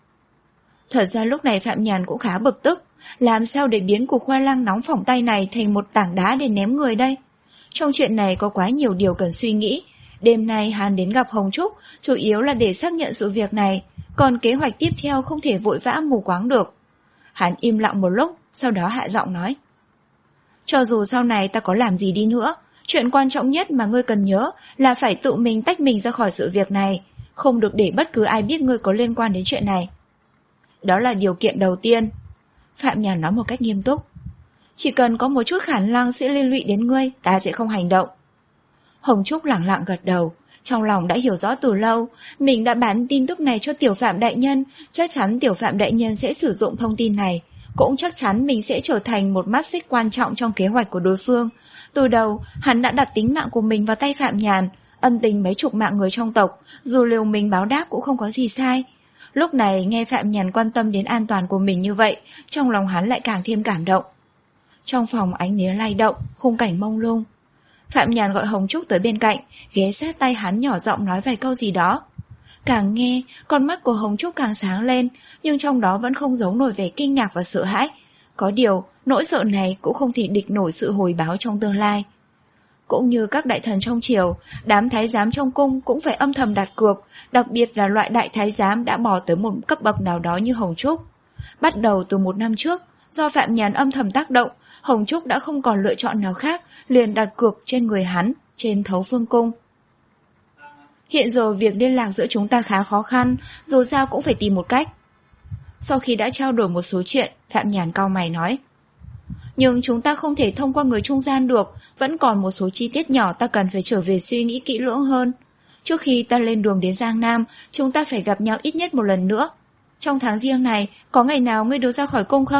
Thật ra lúc này Phạm Nhàn cũng khá bực tức. Làm sao để biến cục khoai lang nóng phỏng tay này thành một tảng đá để ném người đây? Trong chuyện này có quá nhiều điều cần suy nghĩ. Đêm nay hắn đến gặp Hồng Trúc chủ yếu là để xác nhận sự việc này, còn kế hoạch tiếp theo không thể vội vã mù quáng được. Hắn im lặng một lúc, sau đó hạ giọng nói: Cho dù sau này ta có làm gì đi nữa, chuyện quan trọng nhất mà ngươi cần nhớ là phải tự mình tách mình ra khỏi sự việc này, không được để bất cứ ai biết ngươi có liên quan đến chuyện này. Đó là điều kiện đầu tiên. Phạm Nhàn nói một cách nghiêm túc. Chỉ cần có một chút khả năng sẽ liên lụy đến ngươi, ta sẽ không hành động. Hồng Trúc lẳng lặng gật đầu, trong lòng đã hiểu rõ từ lâu, mình đã bán tin tức này cho Tiểu Phạm đại nhân, chắc chắn Tiểu Phạm đại nhân sẽ sử dụng thông tin này, cũng chắc chắn mình sẽ trở thành một mắt xích quan trọng trong kế hoạch của đối phương. Từ đầu, hắn đã đặt tính mạng của mình vào tay Phạm Nhàn, ân tình mấy chục mạng người trong tộc, dù liều mình báo đáp cũng không có gì sai. Lúc này nghe Phạm Nhàn quan tâm đến an toàn của mình như vậy, trong lòng hắn lại càng thêm cảm động. Trong phòng ánh nến lay động, khung cảnh mông lung. Phạm Nhàn gọi Hồng Trúc tới bên cạnh, ghé sát tay hắn nhỏ giọng nói vài câu gì đó. Càng nghe, con mắt của Hồng Trúc càng sáng lên, nhưng trong đó vẫn không giấu nổi vẻ kinh ngạc và sợ hãi. Có điều, nỗi sợ này cũng không thể địch nổi sự hồi báo trong tương lai. Cũng như các đại thần trong triều, đám thái giám trong cung cũng phải âm thầm đặt cược, đặc biệt là loại đại thái giám đã bò tới một cấp bậc nào đó như Hồng Trúc. Bắt đầu từ một năm trước, do Phạm Nhàn âm thầm tác động, Hồng Trúc đã không còn lựa chọn nào khác, liền đặt cược trên người hắn, trên Thấu Phương Cung. Hiện giờ việc liên lạc giữa chúng ta khá khó khăn, dù sao cũng phải tìm một cách. Sau khi đã trao đổi một số chuyện, Phạm Nhàn cau mày nói: Nhưng chúng ta không thể thông qua người trung gian được, vẫn còn một số chi tiết nhỏ ta cần phải trở về suy nghĩ kỹ lưỡng hơn. Trước khi ta lên đường đến Giang Nam, chúng ta phải gặp nhau ít nhất một lần nữa. Trong tháng riêng này, có ngày nào ngươi được ra khỏi cung không?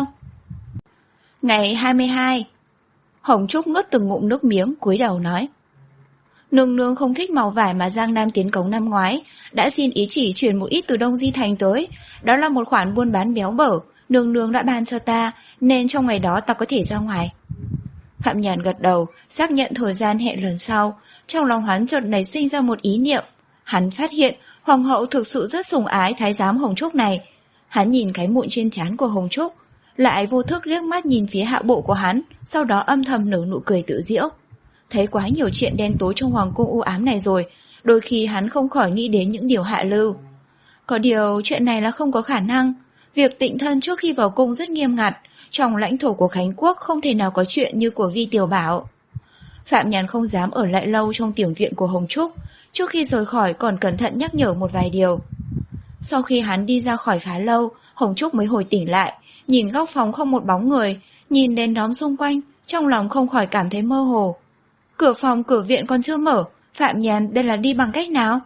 Ngày hai mươi hai. Hồng Trúc nuốt từng ngụm nước miếng, cúi đầu nói: Nương nương không thích màu vải mà Giang Nam tiến cống năm ngoái, đã xin ý chỉ chuyển một ít từ Đông Di Thành tới. Đó là một khoản buôn bán béo bở, nương nương đã ban cho ta, nên trong ngày đó ta có thể ra ngoài. Phạm Nhàn gật đầu, xác nhận thời gian hẹn lần sau. Trong lòng hắn chợt nảy sinh ra một ý niệm. Hắn phát hiện hoàng hậu thực sự rất sủng ái thái giám Hồng Trúc này. Hắn nhìn cái mụn trên trán của Hồng Trúc, lại vô thức liếc mắt nhìn phía hạ bộ của hắn, sau đó âm thầm nở nụ cười tự giễu. Thấy quá nhiều chuyện đen tối trong hoàng cung u ám này rồi, đôi khi hắn không khỏi nghĩ đến những điều hạ lưu. Có điều chuyện này là không có khả năng. Việc tịnh thân trước khi vào cung rất nghiêm ngặt, trong lãnh thổ của Khánh Quốc không thể nào có chuyện như của Vi Tiểu Bảo. Phạm Nhàn không dám ở lại lâu trong tiểu viện của Hồng Trúc, trước khi rời khỏi còn cẩn thận nhắc nhở một vài điều. Sau khi hắn đi ra khỏi khá lâu, Hồng Trúc mới hồi tỉnh lại, nhìn góc phòng không một bóng người, nhìn đèn đóm xung quanh, trong lòng không khỏi cảm thấy mơ hồ. Cửa phòng cửa viện còn chưa mở, Phạm Nhàn đây là đi bằng cách nào?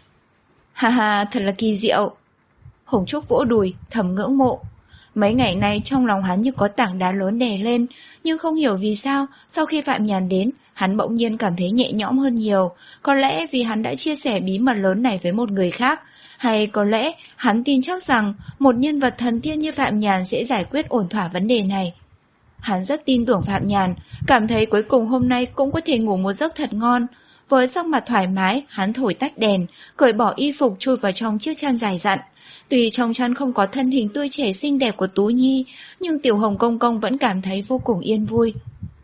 Ha ha, thật là kỳ diệu. Hồng Trúc vỗ đùi, thầm ngưỡng mộ. Mấy ngày nay trong lòng hắn như có tảng đá lớn đè lên, nhưng không hiểu vì sao, sau khi Phạm Nhàn đến, hắn bỗng nhiên cảm thấy nhẹ nhõm hơn nhiều. Có lẽ vì hắn đã chia sẻ bí mật lớn này với một người khác, hay có lẽ hắn tin chắc rằng một nhân vật thần tiên như Phạm Nhàn sẽ giải quyết ổn thỏa vấn đề này. Hắn rất tin tưởng Phạm Nhàn, cảm thấy cuối cùng hôm nay cũng có thể ngủ một giấc thật ngon. Với sắc mặt thoải mái, hắn thổi tắt đèn, cởi bỏ y phục chui vào trong chiếc chăn dài dặn. Tuy trong chăn không có thân hình tươi trẻ xinh đẹp của Tú Nhi, nhưng Tiểu Hồng Công Công vẫn cảm thấy vô cùng yên vui.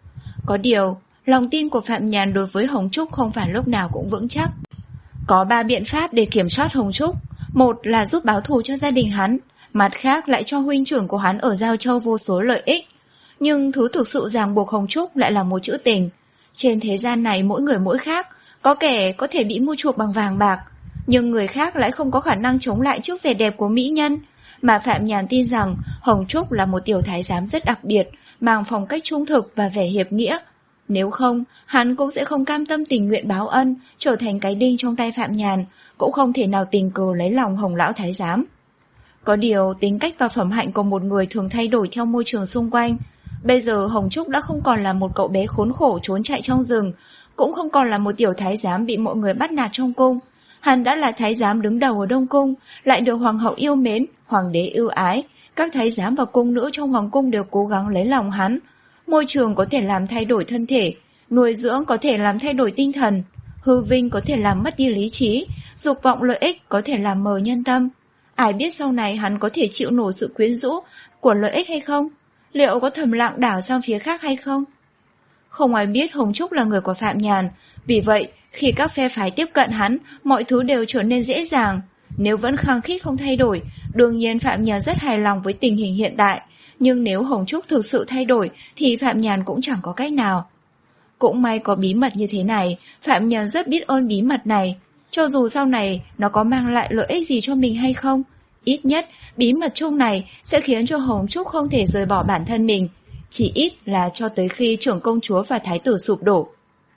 Có điều, lòng tin của Phạm Nhàn đối với Hồng Trúc không phải lúc nào cũng vững chắc. Có ba biện pháp để kiểm soát Hồng Trúc. Một là giúp báo thù cho gia đình hắn, mặt khác lại cho huynh trưởng của hắn ở Giao Châu vô số lợi ích. Nhưng thứ thực sự ràng buộc Hồng Trúc lại là một chữ tình. Trên thế gian này mỗi người mỗi khác, có kẻ có thể bị mua chuộc bằng vàng bạc, nhưng người khác lại không có khả năng chống lại trước vẻ đẹp của mỹ nhân. Mà Phạm Nhàn tin rằng Hồng Trúc là một tiểu thái giám rất đặc biệt, mang phong cách trung thực và vẻ hiệp nghĩa. Nếu không, hắn cũng sẽ không cam tâm tình nguyện báo ân, trở thành cái đinh trong tay Phạm Nhàn, cũng không thể nào tình cờ lấy lòng Hồng lão thái giám. Có điều tính cách và phẩm hạnh của một người thường thay đổi theo môi trường xung quanh. Bây giờ Hồng Trúc đã không còn là một cậu bé khốn khổ trốn chạy trong rừng, cũng không còn là một tiểu thái giám bị mọi người bắt nạt trong cung. Hắn đã là thái giám đứng đầu ở Đông Cung, lại được hoàng hậu yêu mến, hoàng đế ưu ái. Các thái giám và cung nữ trong hoàng cung đều cố gắng lấy lòng hắn. Môi trường có thể làm thay đổi thân thể, nuôi dưỡng có thể làm thay đổi tinh thần, hư vinh có thể làm mất đi lý trí, dục vọng lợi ích có thể làm mờ nhân tâm. Ai biết sau này hắn có thể chịu nổi sự quyến rũ của lợi ích hay không? Liệu có thầm lặng đảo sang phía khác hay không? Không ai biết Hồng Trúc là người của Phạm Nhàn, vì vậy khi các phe phái tiếp cận hắn, mọi thứ đều trở nên dễ dàng. Nếu vẫn khăng khít không thay đổi, đương nhiên Phạm Nhàn rất hài lòng với tình hình hiện tại, nhưng nếu Hồng Trúc thực sự thay đổi thì Phạm Nhàn cũng chẳng có cách nào. Cũng may có bí mật như thế này, Phạm Nhàn rất biết ơn bí mật này. Cho dù sau này nó có mang lại lợi ích gì cho mình hay không, ít nhất bí mật chung này sẽ khiến cho Hồng Trúc không thể rời bỏ bản thân mình, chỉ ít là cho tới khi trưởng công chúa và thái tử sụp đổ.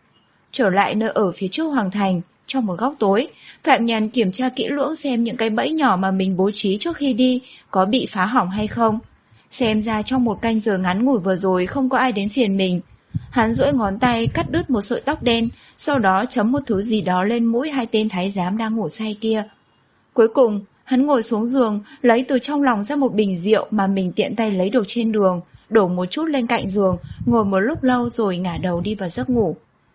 Trở lại nơi ở phía trước hoàng thành, trong một góc tối, Phạm Nhàn kiểm tra kỹ lưỡng xem những cái bẫy nhỏ mà mình bố trí trước khi đi có bị phá hỏng hay không. Xem ra trong một canh giờ ngắn ngủi vừa rồi không có ai đến phiền mình. Hắn duỗi ngón tay cắt đứt một sợi tóc đen, sau đó chấm một thứ gì đó lên mũi hai tên thái giám đang ngủ say kia. Cuối cùng, hắn ngồi xuống giường, lấy từ trong lòng ra một bình rượu mà mình tiện tay lấy được trên đường, đổ một chút lên cạnh giường, ngồi một lúc lâu rồi ngả đầu đi vào giấc ngủ.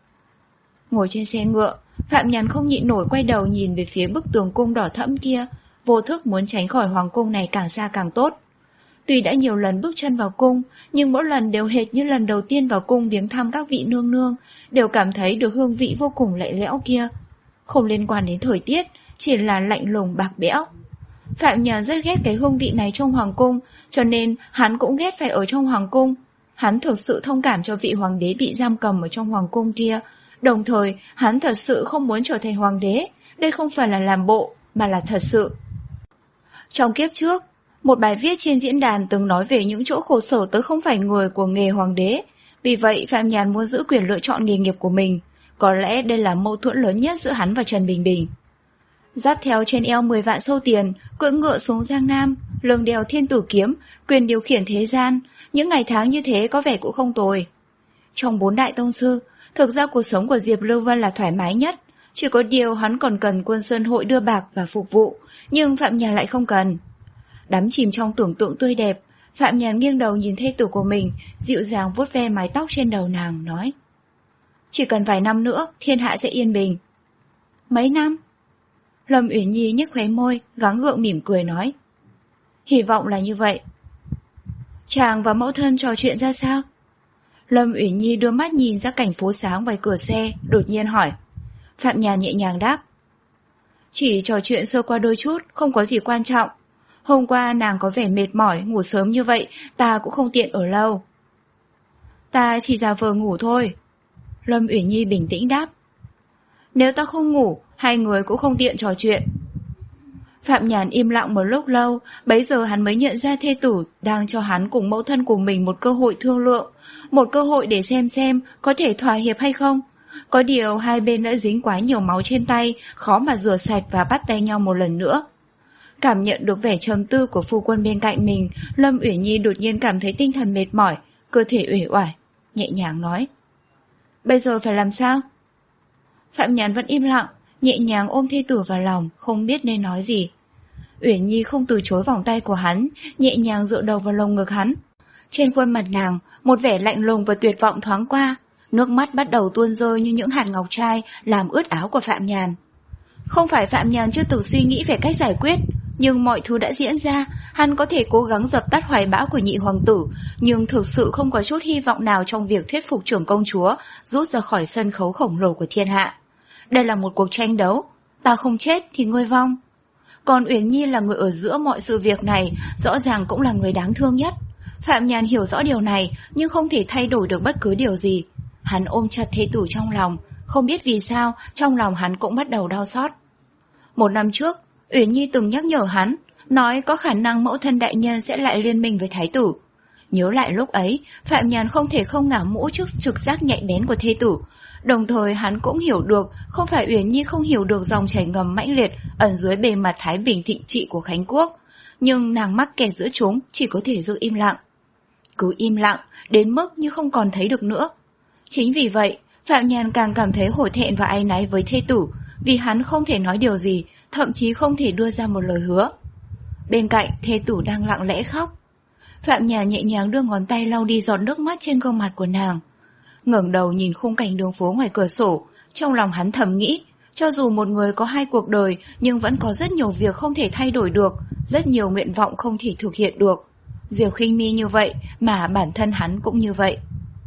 Ngồi trên xe ngựa, Phạm Nhàn không nhịn nổi quay đầu nhìn về phía bức tường cung đỏ thẫm kia, vô thức muốn tránh khỏi hoàng cung này càng xa càng tốt. Tuy đã nhiều lần bước chân vào cung, nhưng mỗi lần đều hệt như lần đầu tiên vào cung viếng thăm các vị nương nương, đều cảm thấy được hương vị vô cùng lạnh lẽo kia. Không liên quan đến thời tiết, chỉ là lạnh lùng bạc bẽo. Phạm Nhàn rất ghét cái hương vị này trong hoàng cung, cho nên hắn cũng ghét phải ở trong hoàng cung. Hắn thực sự thông cảm cho vị hoàng đế bị giam cầm ở trong hoàng cung kia. Đồng thời, hắn thật sự không muốn trở thành hoàng đế. Đây không phải là làm bộ, mà là thật sự. Trong kiếp trước, một bài viết trên diễn đàn từng nói về những chỗ khổ sở tới không phải người của nghề hoàng đế. Vì vậy, Phạm Nhàn muốn giữ quyền lựa chọn nghề nghiệp của mình. Có lẽ đây là mâu thuẫn lớn nhất giữa hắn và Trần Bình Bình. Dắt theo trên eo mười vạn sâu tiền, cưỡi ngựa xuống Giang Nam, lưng đeo thiên tử kiếm, quyền điều khiển thế gian. Những ngày tháng như thế có vẻ cũng không tồi. Trong bốn đại tông sư, Thực ra cuộc sống của Diệp Lưu Vân là thoải mái nhất, chỉ có điều hắn còn cần Quân Sơn Hội đưa bạc và phục vụ, nhưng Phạm Nhàn lại không cần. Đắm chìm trong tưởng tượng tươi đẹp, Phạm Nhàn nghiêng đầu nhìn thê tử của mình, dịu dàng vuốt ve mái tóc trên đầu nàng, nói: chỉ cần vài năm nữa, thiên hạ sẽ yên bình. Mấy năm? Lâm Uyển Nhi nhếch khóe môi, gắng gượng mỉm cười nói: hy vọng là như vậy. Chàng và mẫu thân trò chuyện ra sao? Lâm Uyển Nhi đưa mắt nhìn ra cảnh phố sáng ngoài cửa xe, đột nhiên hỏi. Phạm Nhàn nhẹ nhàng đáp: chỉ trò chuyện sơ qua đôi chút, không có gì quan trọng. Hôm qua nàng có vẻ mệt mỏi, ngủ sớm như vậy, ta cũng không tiện ở lâu. Ta chỉ giả vờ ngủ thôi. Lâm Uyển Nhi bình tĩnh đáp. Nếu ta không ngủ, hai người cũng không tiện trò chuyện. Phạm Nhàn im lặng một lúc lâu, bấy giờ hắn mới nhận ra thê tử đang cho hắn cùng mẫu thân của mình một cơ hội thương lượng, một cơ hội để xem xem có thể thỏa hiệp hay không. Có điều hai bên đã dính quá nhiều máu trên tay, khó mà rửa sạch và bắt tay nhau một lần nữa. Cảm nhận được vẻ trầm tư của phu quân bên cạnh mình, Lâm Uyển Nhi đột nhiên cảm thấy tinh thần mệt mỏi, cơ thể uể oải, nhẹ nhàng nói: bây giờ phải làm sao? Phạm Nhàn vẫn im lặng, nhẹ nhàng ôm thê tử vào lòng, không biết nên nói gì. Uyển Nhi không từ chối vòng tay của hắn, nhẹ nhàng dựa đầu vào lồng ngực hắn. Trên khuôn mặt nàng, một vẻ lạnh lùng và tuyệt vọng thoáng qua, nước mắt bắt đầu tuôn rơi như những hạt ngọc trai làm ướt áo của Phạm Nhàn. Không phải Phạm Nhàn chưa từng suy nghĩ về cách giải quyết, nhưng mọi thứ đã diễn ra, hắn có thể cố gắng dập tắt hoài bão của nhị hoàng tử, nhưng thực sự không có chút hy vọng nào trong việc thuyết phục trưởng công chúa rút ra khỏi sân khấu khổng lồ của thiên hạ. Đây là một cuộc tranh đấu, ta không chết thì ngươi vong. Còn Uyển Nhi là người ở giữa mọi sự việc này, rõ ràng cũng là người đáng thương nhất. Phạm Nhàn hiểu rõ điều này, nhưng không thể thay đổi được bất cứ điều gì. Hắn ôm chặt thê tử trong lòng, không biết vì sao, trong lòng hắn cũng bắt đầu đau xót. Một năm trước, Uyển Nhi từng nhắc nhở hắn, nói có khả năng mẫu thân đại nhân sẽ lại liên minh với thái tử. Nhớ lại lúc ấy, Phạm Nhàn không thể không ngả mũ trước trực giác nhạy bén của thê tử. Đồng thời hắn cũng hiểu được, không phải Uyển Nhi không hiểu được dòng chảy ngầm mãnh liệt ẩn dưới bề mặt thái bình thịnh trị của Khánh Quốc, nhưng nàng mắc kẹt giữa chúng, chỉ có thể giữ im lặng. Cứ im lặng, đến mức như không còn thấy được nữa. Chính vì vậy, Phạm Nhàn càng cảm thấy hổ thẹn và áy náy với thê tử, vì hắn không thể nói điều gì, thậm chí không thể đưa ra một lời hứa. Bên cạnh, thê tử đang lặng lẽ khóc. Phạm Nhàn nhẹ nhàng đưa ngón tay lau đi giọt nước mắt trên gương mặt của nàng. Ngẩng đầu nhìn khung cảnh đường phố ngoài cửa sổ, trong lòng hắn thầm nghĩ, cho dù một người có hai cuộc đời, nhưng vẫn có rất nhiều việc không thể thay đổi được, rất nhiều nguyện vọng không thể thực hiện được. Diệp Khinh Mi như vậy, mà bản thân hắn cũng như vậy.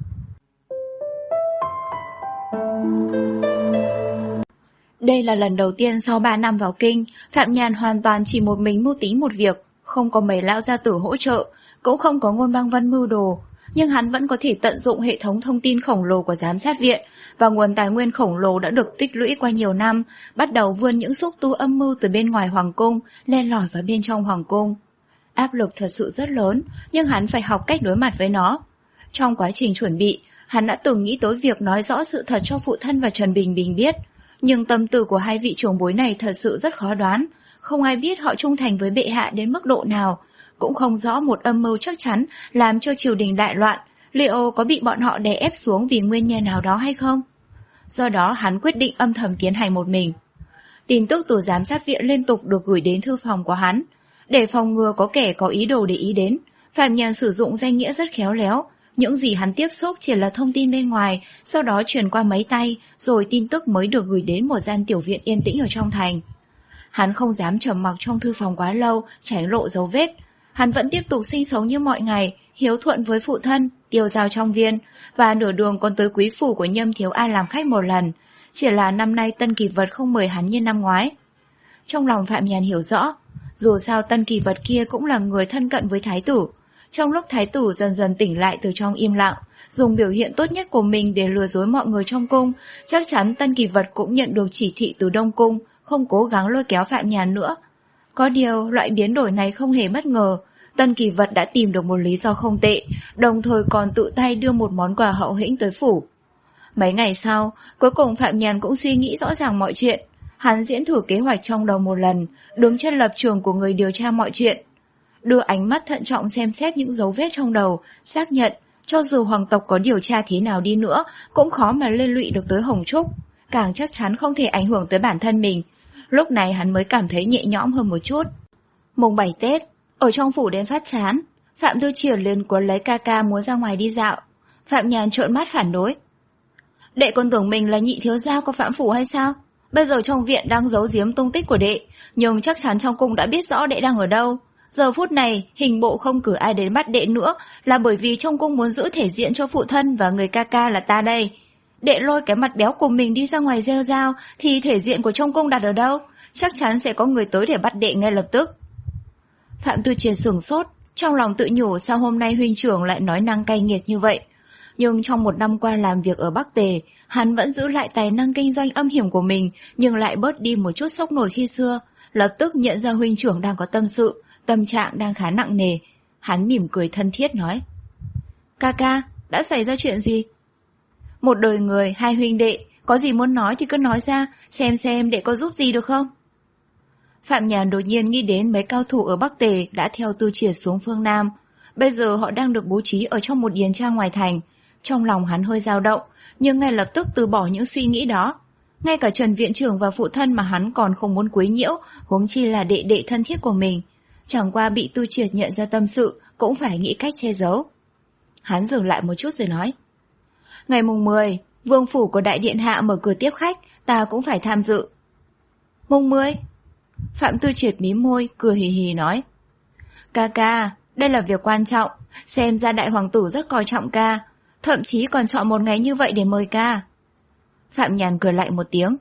Đây là lần đầu tiên sau ba năm vào kinh, Phạm Nhàn hoàn toàn chỉ một mình mưu tính một việc, không có mấy lão gia tử hỗ trợ, cũng không có Ngôn Băng Văn mưu đồ. Nhưng hắn vẫn có thể tận dụng hệ thống thông tin khổng lồ của giám sát viện và nguồn tài nguyên khổng lồ đã được tích lũy qua nhiều năm, bắt đầu vươn những xúc tu âm mưu từ bên ngoài hoàng cung, len lỏi vào bên trong hoàng cung. Áp lực thật sự rất lớn, nhưng hắn phải học cách đối mặt với nó. Trong quá trình chuẩn bị, hắn đã từng nghĩ tới việc nói rõ sự thật cho phụ thân và Trần Bình Bình biết, nhưng tâm tư của hai vị trưởng bối này thật sự rất khó đoán, không ai biết họ trung thành với bệ hạ đến mức độ nào. Cũng không rõ một âm mưu chắc chắn làm cho triều đình đại loạn, liệu có bị bọn họ đè ép xuống vì nguyên nhân nào đó hay không? Do đó hắn quyết định âm thầm tiến hành một mình. Tin tức từ giám sát viện liên tục được gửi đến thư phòng của hắn. Để phòng ngừa có kẻ có ý đồ để ý đến, Phạm Nhàn sử dụng danh nghĩa rất khéo léo. Những gì hắn tiếp xúc chỉ là thông tin bên ngoài, sau đó truyền qua mấy tay, rồi tin tức mới được gửi đến một gian tiểu viện yên tĩnh ở trong thành. Hắn không dám trầm mặc trong thư phòng quá lâu, tránh lộ dấu vết. Hắn vẫn tiếp tục sinh sống như mọi ngày, hiếu thuận với phụ thân, tiêu dao trong viên, và nửa đường còn tới quý phủ của Nhâm Thiếu An làm khách một lần. Chỉ là năm nay Tân Kỳ Vật không mời hắn như năm ngoái. Trong lòng Phạm Nhàn hiểu rõ, dù sao Tân Kỳ Vật kia cũng là người thân cận với thái tử. Trong lúc thái tử dần dần tỉnh lại từ trong im lặng, dùng biểu hiện tốt nhất của mình để lừa dối mọi người trong cung, chắc chắn Tân Kỳ Vật cũng nhận được chỉ thị từ Đông Cung, không cố gắng lôi kéo Phạm Nhàn nữa. Có điều, loại biến đổi này không hề bất ngờ. Tân Kỳ Vật đã tìm được một lý do không tệ, đồng thời còn tự tay đưa một món quà hậu hĩnh tới phủ. Mấy ngày sau, cuối cùng Phạm Nhàn cũng suy nghĩ rõ ràng mọi chuyện. Hắn diễn thử kế hoạch trong đầu một lần, đứng trên lập trường của người điều tra mọi chuyện. Đưa ánh mắt thận trọng xem xét những dấu vết trong đầu, xác nhận, Cho dù hoàng tộc có điều tra thế nào đi nữa cũng khó mà liên lụy được tới Hồng Trúc, càng chắc chắn không thể ảnh hưởng tới bản thân mình. Lúc này hắn mới cảm thấy nhẹ nhõm hơn một chút. Mùng bảy Tết, ở trong phủ đến phát chán, Phạm Tư Triệt liền cuốn lấy ca ca muốn ra ngoài đi dạo. Phạm Nhàn trợn mắt phản đối. Đệ còn tưởng mình là nhị thiếu gia của Phạm phủ hay sao? Bây giờ trong viện đang giấu giếm tung tích của đệ, nhưng chắc chắn trong cung đã biết rõ đệ đang ở đâu. Giờ phút này, hình bộ không cử ai đến bắt đệ nữa là bởi vì trong cung muốn giữ thể diện cho phụ thân và người ca ca là ta đây. Đệ lôi cái mặt béo của mình đi ra ngoài rêu rao thì thể diện của trong cung đặt ở đâu? Chắc chắn sẽ có người tới để bắt đệ ngay lập tức. Phạm Tư Triệt sửng sốt, trong lòng tự nhủ sao hôm nay huynh trưởng lại nói năng cay nghiệt như vậy. Nhưng trong một năm qua làm việc ở Bắc Tề, hắn vẫn giữ lại tài năng kinh doanh âm hiểm của mình, nhưng lại bớt đi một chút sốc nổi khi xưa. Lập tức nhận ra huynh trưởng đang có tâm sự, tâm trạng đang khá nặng nề. Hắn mỉm cười thân thiết nói: Ca ca, đã xảy ra chuyện gì? Một đời người, hai huynh đệ, có gì muốn nói thì cứ nói ra, xem xem đệ có giúp gì được không? Phạm Nhàn đột nhiên nghĩ đến mấy cao thủ ở Bắc Tề đã theo Tư Triệt xuống phương Nam. Bây giờ họ đang được bố trí ở trong một điền trang ngoài thành. Trong lòng hắn hơi dao động, nhưng ngay lập tức từ bỏ những suy nghĩ đó. Ngay cả Trần viện trưởng và phụ thân mà hắn còn không muốn quấy nhiễu, huống chi là đệ đệ thân thiết của mình. Chẳng qua bị Tư Triệt nhận ra tâm sự, cũng phải nghĩ cách che giấu. Hắn dừng lại một chút rồi nói: Ngày mùng mười, vương phủ của đại điện hạ mở cửa tiếp khách, ta cũng phải tham dự. Mùng mười? Phạm Tư Triệt mím môi, cười hì hì nói: Ca ca, đây là việc quan trọng, xem ra đại hoàng tử rất coi trọng ca, thậm chí còn chọn một ngày như vậy để mời ca. Phạm Nhàn cười lạnh một tiếng: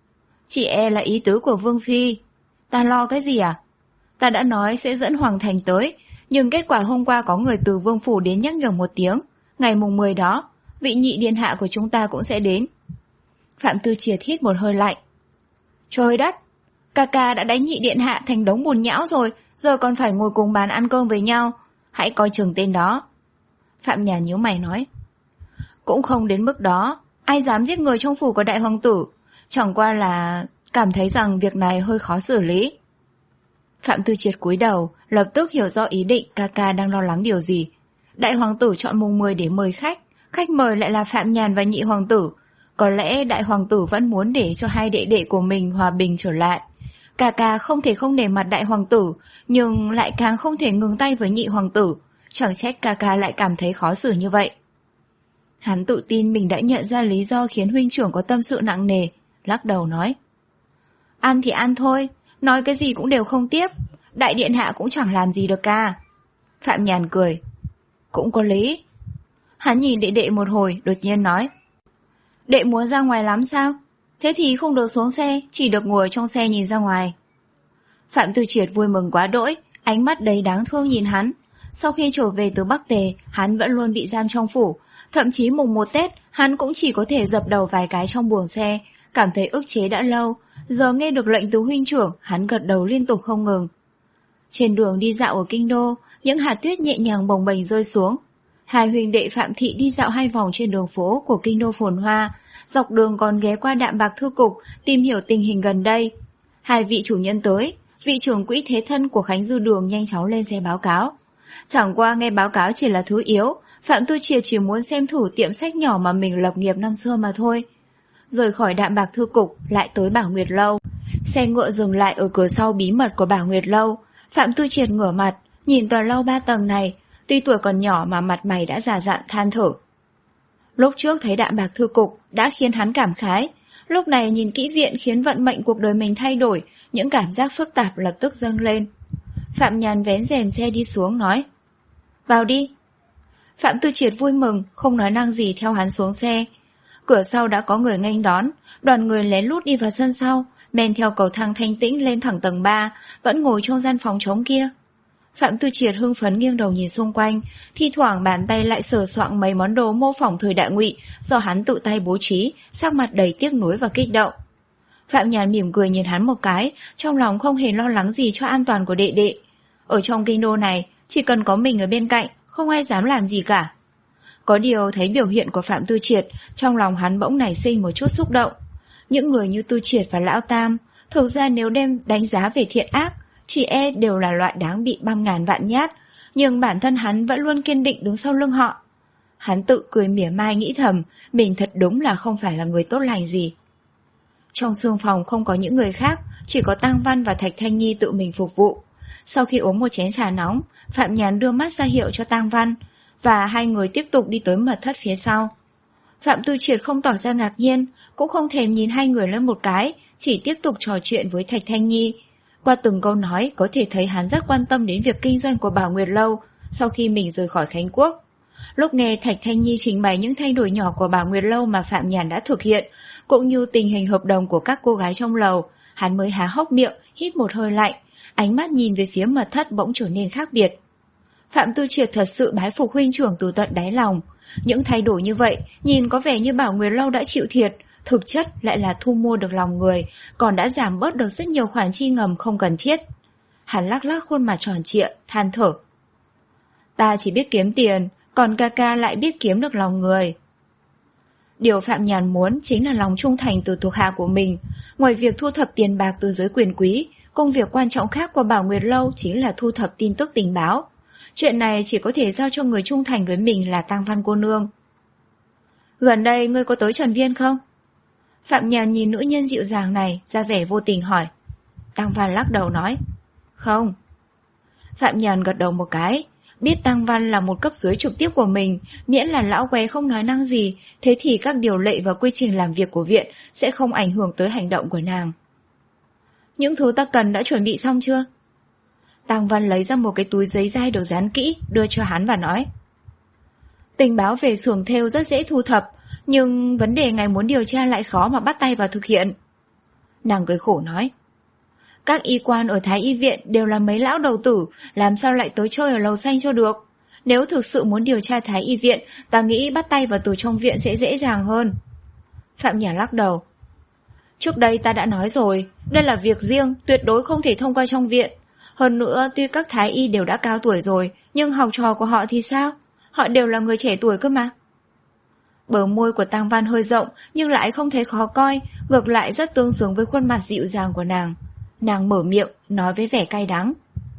Chị e là ý tứ của vương phi. Ta lo cái gì à? Ta đã nói sẽ dẫn hoàng thành tới, nhưng kết quả hôm qua có người từ vương phủ đến nhắc nhở một tiếng, ngày mùng mười đó, vị nhị điện hạ của chúng ta cũng sẽ đến. Phạm Tư Triệt hít một hơi lạnh. Trời đất, ca ca đã đánh nhị điện hạ thành đống bùn nhão rồi, giờ còn phải ngồi cùng bàn ăn cơm với nhau, hãy coi chừng tên đó. Phạm Nhàn nhíu mày nói: Cũng không đến mức đó, ai dám giết người trong phủ của đại hoàng tử, chẳng qua là cảm thấy rằng việc này hơi khó xử lý. Phạm Tư Triệt cúi đầu, lập tức hiểu rõ ý định ca ca đang lo lắng điều gì. Đại hoàng tử chọn mùng mười để mời khách, khách mời lại là Phạm Nhàn và nhị hoàng tử. Có lẽ đại hoàng tử vẫn muốn để cho hai đệ đệ của mình hòa bình trở lại. Ca ca không thể không nể mặt đại hoàng tử, nhưng lại càng không thể ngừng tay với nhị hoàng tử. Chẳng trách ca ca lại cảm thấy khó xử như vậy. Hắn tự tin mình đã nhận ra lý do khiến huynh trưởng có tâm sự nặng nề, lắc đầu nói: Ăn thì ăn thôi, nói cái gì cũng đều không tiếp, đại điện hạ cũng chẳng làm gì được ca. Phạm Nhàn cười: Cũng có lý. Hắn nhìn đệ đệ một hồi, đột nhiên nói: Đệ muốn ra ngoài lắm sao? Thế thì không được xuống xe, chỉ được ngồi trong xe nhìn ra ngoài. Phạm Tư Triệt vui mừng quá đỗi, ánh mắt đầy đáng thương nhìn hắn. Sau khi trở về từ Bắc Tề, hắn vẫn luôn bị giam trong phủ. Thậm chí mùng một Tết, hắn cũng chỉ có thể dập đầu vài cái trong buồng xe, cảm thấy ức chế đã lâu. Giờ nghe được lệnh từ huynh trưởng, hắn gật đầu liên tục không ngừng. Trên đường đi dạo ở kinh đô, những hạt tuyết nhẹ nhàng bồng bềnh rơi xuống. Hai huynh đệ Phạm Thị đi dạo hai vòng trên đường phố của kinh đô phồn hoa, dọc đường còn ghé qua Đạm Bạc Thư Cục tìm hiểu tình hình gần đây. Hai vị chủ nhân tới, vị trưởng quỹ thế thân của Khánh Dư Đường nhanh chóng lên xe báo cáo. Chẳng qua nghe báo cáo chỉ là thứ yếu, Phạm Tư Triệt chỉ muốn xem thử tiệm sách nhỏ mà mình lập nghiệp năm xưa mà thôi. Rời khỏi Đạm Bạc Thư Cục, lại tới Bảo Nguyệt Lâu. Xe ngựa dừng lại ở cửa sau bí mật của Bảo Nguyệt Lâu. Phạm Tư Triệt ngửa mặt, nhìn tòa lâu ba tầng này, tuy tuổi còn nhỏ mà mặt mày đã già dặn than thở. Lúc trước thấy Đạm Bạc Thư Cục đã khiến hắn cảm khái, lúc này nhìn kỹ viện khiến vận mệnh cuộc đời mình thay đổi, những cảm giác phức tạp lập tức dâng lên. Phạm Nhàn vén rèm xe đi xuống nói: Vào đi. Phạm Tư Triệt vui mừng, không nói năng gì theo hắn xuống xe. Cửa sau đã có người nghênh đón, đoàn người lén lút đi vào sân sau, men theo cầu thang thanh tĩnh lên thẳng tầng ba, vẫn ngồi trong gian phòng trống kia. Phạm Tư Triệt hưng phấn nghiêng đầu nhìn xung quanh, thi thoảng bàn tay lại sờ soạng mấy món đồ mô phỏng thời đại Ngụy do hắn tự tay bố trí, sắc mặt đầy tiếc nuối và kích động. Phạm Nhàn mỉm cười nhìn hắn một cái, trong lòng không hề lo lắng gì cho an toàn của đệ đệ. Ở trong kinh đô này, chỉ cần có mình ở bên cạnh, không ai dám làm gì cả. Có điều thấy biểu hiện của Phạm Tư Triệt, trong lòng hắn bỗng nảy sinh một chút xúc động. Những người như Tư Triệt và Lão Tam, thực ra nếu đem đánh giá về thiện ác, chỉ e đều là loại đáng bị băm ngàn vạn nhát, nhưng bản thân hắn vẫn luôn kiên định đứng sau lưng họ. Hắn tự cười mỉa mai nghĩ thầm, mình thật đúng là không phải là người tốt lành gì. Trong xương phòng không có những người khác, chỉ có Tang Văn và Thạch Thanh Nhi tự mình phục vụ. Sau khi uống một chén trà nóng, Phạm Nhàn đưa mắt ra hiệu cho Tang Văn, và hai người tiếp tục đi tới mật thất phía sau. Phạm Tư Triệt không tỏ ra ngạc nhiên, cũng không thèm nhìn hai người lên một cái, chỉ tiếp tục trò chuyện với Thạch Thanh Nhi. Qua từng câu nói có thể thấy hắn rất quan tâm đến việc kinh doanh của Bảo Nguyệt Lâu sau khi mình rời khỏi Khánh Quốc. Lúc nghe Thạch Thanh Nhi trình bày những thay đổi nhỏ của Bảo Nguyệt Lâu mà Phạm Nhàn đã thực hiện, cũng như tình hình hợp đồng của các cô gái trong lầu, hắn mới há hốc miệng, hít một hơi lạnh, ánh mắt nhìn về phía mật thất bỗng trở nên khác biệt. Phạm Tư Triệt thật sự bái phục huynh trưởng từ tận đáy lòng. Những thay đổi như vậy, nhìn có vẻ như Bảo Nguyệt Lâu đã chịu thiệt, thực chất lại là thu mua được lòng người, còn đã giảm bớt được rất nhiều khoản chi ngầm không cần thiết. Hắn lắc lắc khuôn mặt tròn trịa, than thở. Ta chỉ biết kiếm tiền, còn ca ca lại biết kiếm được lòng người. Điều Phạm Nhàn muốn chính là lòng trung thành từ thuộc hạ của mình. Ngoài việc thu thập tiền bạc từ giới quyền quý, công việc quan trọng khác của Bảo Nguyệt Lâu chính là thu thập tin tức tình báo. Chuyện này chỉ có thể giao cho người trung thành với mình là Tang Văn cô nương. Gần đây ngươi có tới Trần Viên không? Phạm Nhàn nhìn nữ nhân dịu dàng này, ra vẻ vô tình hỏi. Tang Văn lắc đầu nói. Không. Phạm Nhàn gật đầu một cái. Biết Tang Văn là một cấp dưới trực tiếp của mình, miễn là lão què không nói năng gì, thế thì các điều lệ và quy trình làm việc của viện sẽ không ảnh hưởng tới hành động của nàng. Những thứ ta cần đã chuẩn bị xong chưa? Tang Văn lấy ra một cái túi giấy dai được dán kỹ, đưa cho hắn và nói. Tình báo về xưởng thêu rất dễ thu thập, nhưng vấn đề ngài muốn điều tra lại khó mà bắt tay vào thực hiện. Nàng cười khổ nói. Các y quan ở Thái Y Viện đều là mấy lão đầu tử, làm sao lại tới chơi ở lầu xanh cho được. Nếu thực sự muốn điều tra Thái Y Viện, ta nghĩ bắt tay vào từ trong viện sẽ dễ dàng hơn. Phạm Nhã lắc đầu. Trước đây ta đã nói rồi, đây là việc riêng, tuyệt đối không thể thông qua trong viện. Hơn nữa, tuy các Thái Y đều đã cao tuổi rồi, nhưng học trò của họ thì sao? Họ đều là người trẻ tuổi cơ mà. Bờ môi của Tang Văn hơi rộng, nhưng lại không thấy khó coi, ngược lại rất tương xứng với khuôn mặt dịu dàng của nàng. Nàng mở miệng, nói với vẻ cay đắng.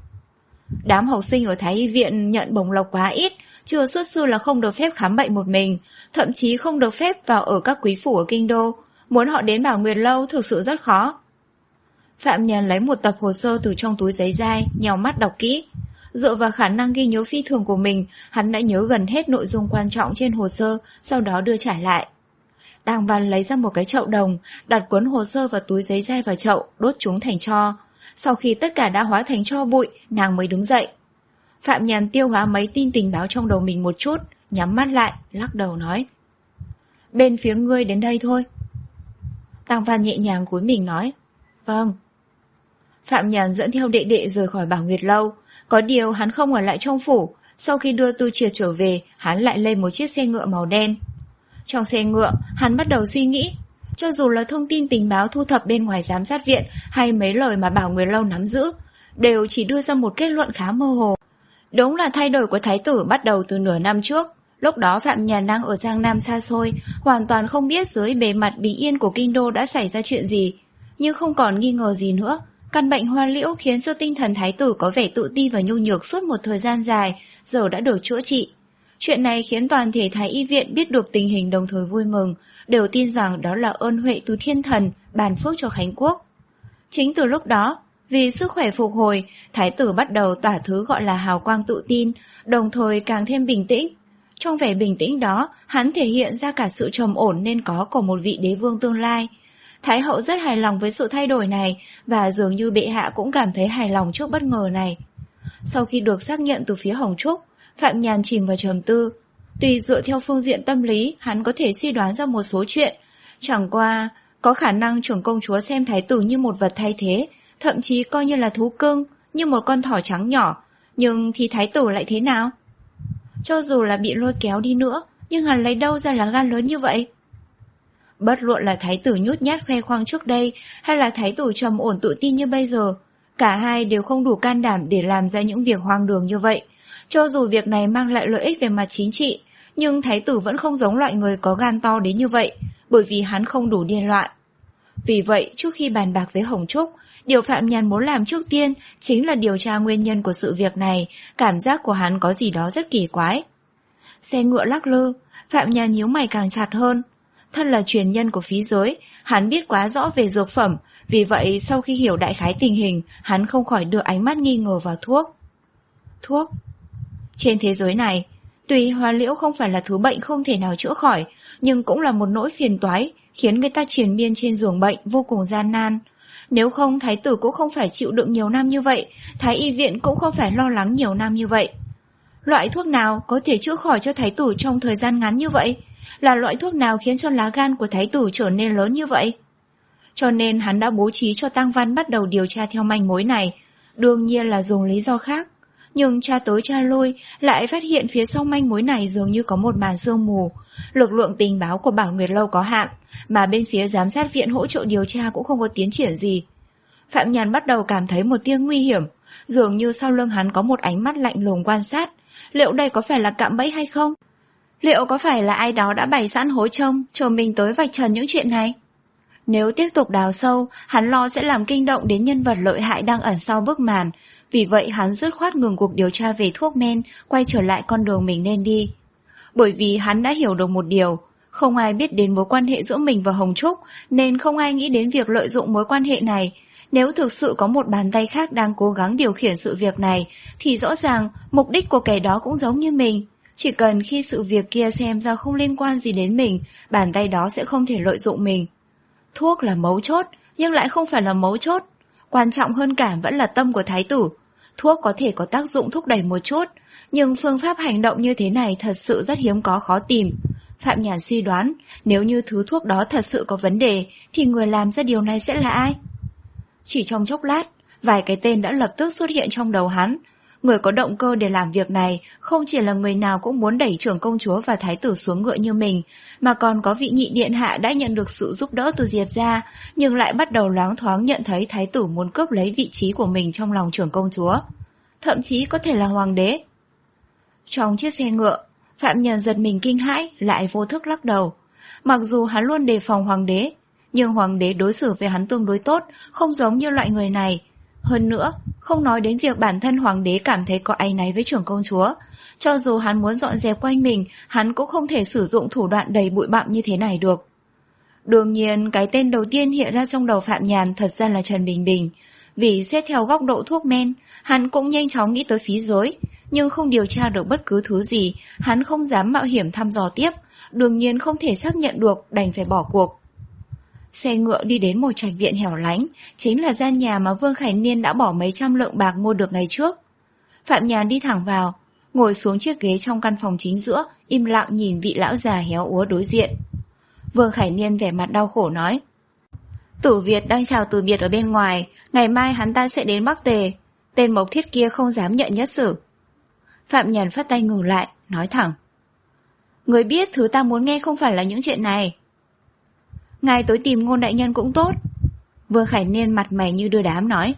Đám học sinh ở Thái Y Viện nhận bổng lộc quá ít, chưa xuất sư là không được phép khám bệnh một mình, thậm chí không được phép vào ở các quý phủ ở Kinh Đô. Muốn họ đến Bảo Nguyệt Lâu thực sự rất khó. Phạm Nhàn lấy một tập hồ sơ từ trong túi giấy dai, nhào mắt đọc kỹ. Dựa vào khả năng ghi nhớ phi thường của mình, hắn đã nhớ gần hết nội dung quan trọng trên hồ sơ, sau đó đưa trả lại. Tang Văn lấy ra một cái chậu đồng, đặt cuốn hồ sơ và túi giấy dai vào chậu, đốt chúng thành tro. Sau khi tất cả đã hóa thành tro bụi, nàng mới đứng dậy. Phạm Nhàn tiêu hóa mấy tin tình báo trong đầu mình một chút, nhắm mắt lại, lắc đầu nói. Bên phía ngươi đến đây thôi. Tang Văn nhẹ nhàng cúi mình nói. Vâng. Phạm Nhàn dẫn theo đệ đệ rời khỏi Bảo Nguyệt Lâu. Có điều hắn không ở lại trong phủ. Sau khi đưa Tư Triệt trở về, hắn lại lên một chiếc xe ngựa màu đen. Trong xe ngựa, hắn bắt đầu suy nghĩ. Cho dù là thông tin tình báo thu thập bên ngoài giám sát viện hay mấy lời mà Bảo Nguyệt Lâu nắm giữ, đều chỉ đưa ra một kết luận khá mơ hồ. Đúng là thay đổi của thái tử bắt đầu từ nửa năm trước. Lúc đó Phạm Nhàn đang ở Giang Nam xa xôi, hoàn toàn không biết dưới bề mặt bí yên của kinh đô đã xảy ra chuyện gì. Nhưng không còn nghi ngờ gì nữa, căn bệnh hoa liễu khiến cho tinh thần thái tử có vẻ tự ti và nhu nhược suốt một thời gian dài, giờ đã được chữa trị. Chuyện này khiến toàn thể Thái Y Viện biết được tình hình đồng thời vui mừng, đều tin rằng đó là ơn huệ từ thiên thần, ban phước cho Khánh Quốc. Chính từ lúc đó, vì sức khỏe phục hồi, thái tử bắt đầu tỏa thứ gọi là hào quang tự tin, đồng thời càng thêm bình tĩnh. Trong vẻ bình tĩnh đó, hắn thể hiện ra cả sự trầm ổn nên có của một vị đế vương tương lai. Thái hậu rất hài lòng với sự thay đổi này, và dường như bệ hạ cũng cảm thấy hài lòng trước bất ngờ này. Sau khi được xác nhận từ phía Hồng Trúc, Phạm Nhàn chìm vào trầm tư. Tuy dựa theo phương diện tâm lý, hắn có thể suy đoán ra một số chuyện. Chẳng qua, có khả năng trưởng công chúa xem thái tử như một vật thay thế, thậm chí coi như là thú cưng, như một con thỏ trắng nhỏ. Nhưng thì thái tử lại thế nào? Cho dù là bị lôi kéo đi nữa, nhưng hắn lấy đâu ra lá gan lớn như vậy? Bất luận là thái tử nhút nhát khoe khoang trước đây, hay là thái tử trầm ổn tự tin như bây giờ, cả hai đều không đủ can đảm để làm ra những việc hoang đường như vậy. Cho dù việc này mang lại lợi ích về mặt chính trị, nhưng thái tử vẫn không giống loại người có gan to đến như vậy, bởi vì hắn không đủ điên loạn. Vì vậy, trước khi bàn bạc với Hồng Trúc, điều Phạm Nhàn muốn làm trước tiên chính là điều tra nguyên nhân của sự việc này, cảm giác của hắn có gì đó rất kỳ quái. Xe ngựa lắc lư, Phạm Nhàn nhíu mày càng chặt hơn. Thân là truyền nhân của phí giới, hắn biết quá rõ về dược phẩm, vì vậy sau khi hiểu đại khái tình hình, hắn không khỏi đưa ánh mắt nghi ngờ vào thuốc. Thuốc? Trên thế giới này, tuy hoa liễu không phải là thứ bệnh không thể nào chữa khỏi, nhưng cũng là một nỗi phiền toái, khiến người ta triền miên trên giường bệnh vô cùng gian nan. Nếu không, thái tử cũng không phải chịu đựng nhiều năm như vậy, thái y viện cũng không phải lo lắng nhiều năm như vậy. Loại thuốc nào có thể chữa khỏi cho thái tử trong thời gian ngắn như vậy? Là loại thuốc nào khiến cho lá gan của thái tử trở nên lớn như vậy? Cho nên hắn đã bố trí cho Tang Văn bắt đầu điều tra theo manh mối này, đương nhiên là dùng lý do khác. Nhưng tra tới tra lui lại phát hiện phía sau manh mối này dường như có một màn sương mù. Lực lượng tình báo của Bảo Nguyệt Lâu có hạn, mà bên phía giám sát viện hỗ trợ điều tra cũng không có tiến triển gì. Phạm Nhàn bắt đầu cảm thấy một tia nguy hiểm, dường như sau lưng hắn có một ánh mắt lạnh lùng quan sát. Liệu đây có phải là cạm bẫy hay không? Liệu có phải là ai đó đã bày sẵn hối trông, chờ mình tới vạch trần những chuyện này? Nếu tiếp tục đào sâu, hắn lo sẽ làm kinh động đến nhân vật lợi hại đang ẩn sau bức màn. Vì vậy hắn dứt khoát ngừng cuộc điều tra về thuốc men, quay trở lại con đường mình nên đi. Bởi vì hắn đã hiểu được một điều, không ai biết đến mối quan hệ giữa mình và Hồng Trúc, nên không ai nghĩ đến việc lợi dụng mối quan hệ này. Nếu thực sự có một bàn tay khác đang cố gắng điều khiển sự việc này, thì rõ ràng mục đích của kẻ đó cũng giống như mình. Chỉ cần khi sự việc kia xem ra không liên quan gì đến mình, bàn tay đó sẽ không thể lợi dụng mình. Thuốc là mấu chốt, nhưng lại không phải là mấu chốt. Quan trọng hơn cả vẫn là tâm của thái tử. Thuốc có thể có tác dụng thúc đẩy một chút, nhưng phương pháp hành động như thế này thật sự rất hiếm có, khó tìm. Phạm Nhàn suy đoán, nếu như thứ thuốc đó thật sự có vấn đề, thì người làm ra điều này sẽ là ai? Chỉ trong chốc lát, vài cái tên đã lập tức xuất hiện trong đầu hắn. Người có động cơ để làm việc này không chỉ là người nào cũng muốn đẩy trưởng công chúa và thái tử xuống ngựa như mình, mà còn có vị nhị điện hạ đã nhận được sự giúp đỡ từ Diệp gia, nhưng lại bắt đầu loáng thoáng nhận thấy thái tử muốn cướp lấy vị trí của mình trong lòng trưởng công chúa. Thậm chí có thể là hoàng đế. Trong chiếc xe ngựa, Phạm Nhàn giật mình kinh hãi, lại vô thức lắc đầu. Mặc dù hắn luôn đề phòng hoàng đế, nhưng hoàng đế đối xử với hắn tương đối tốt, không giống như loại người này. Hơn nữa, không nói đến việc bản thân hoàng đế cảm thấy có áy náy với trưởng công chúa. Cho dù hắn muốn dọn dẹp quanh mình, hắn cũng không thể sử dụng thủ đoạn đầy bụi bặm như thế này được. Đương nhiên, cái tên đầu tiên hiện ra trong đầu Phạm Nhàn thật ra là Trần Bình Bình. Vì xét theo góc độ thuốc men, hắn cũng nhanh chóng nghĩ tới phí giới, nhưng không điều tra được bất cứ thứ gì, hắn không dám mạo hiểm thăm dò tiếp, đương nhiên không thể xác nhận được, đành phải bỏ cuộc. Xe ngựa đi đến một trạch viện hẻo lánh, chính là gian nhà mà Vương Khải Niên đã bỏ mấy trăm lượng bạc mua được ngày trước. Phạm Nhàn đi thẳng vào, ngồi xuống chiếc ghế trong căn phòng chính giữa, im lặng nhìn vị lão già héo úa đối diện. Vương Khải Niên vẻ mặt đau khổ nói: Tử Việt đang chào từ biệt ở bên ngoài, ngày mai hắn ta sẽ đến Bắc Tề. Tên Mộc Thiết kia không dám nhận nhất xử. Phạm Nhàn phất tay ngừng lại, nói thẳng: Người biết thứ ta muốn nghe không phải là những chuyện này. Ngài tới tìm Ngôn đại nhân cũng tốt. Vương Khải Niên mặt mày như đưa đám nói: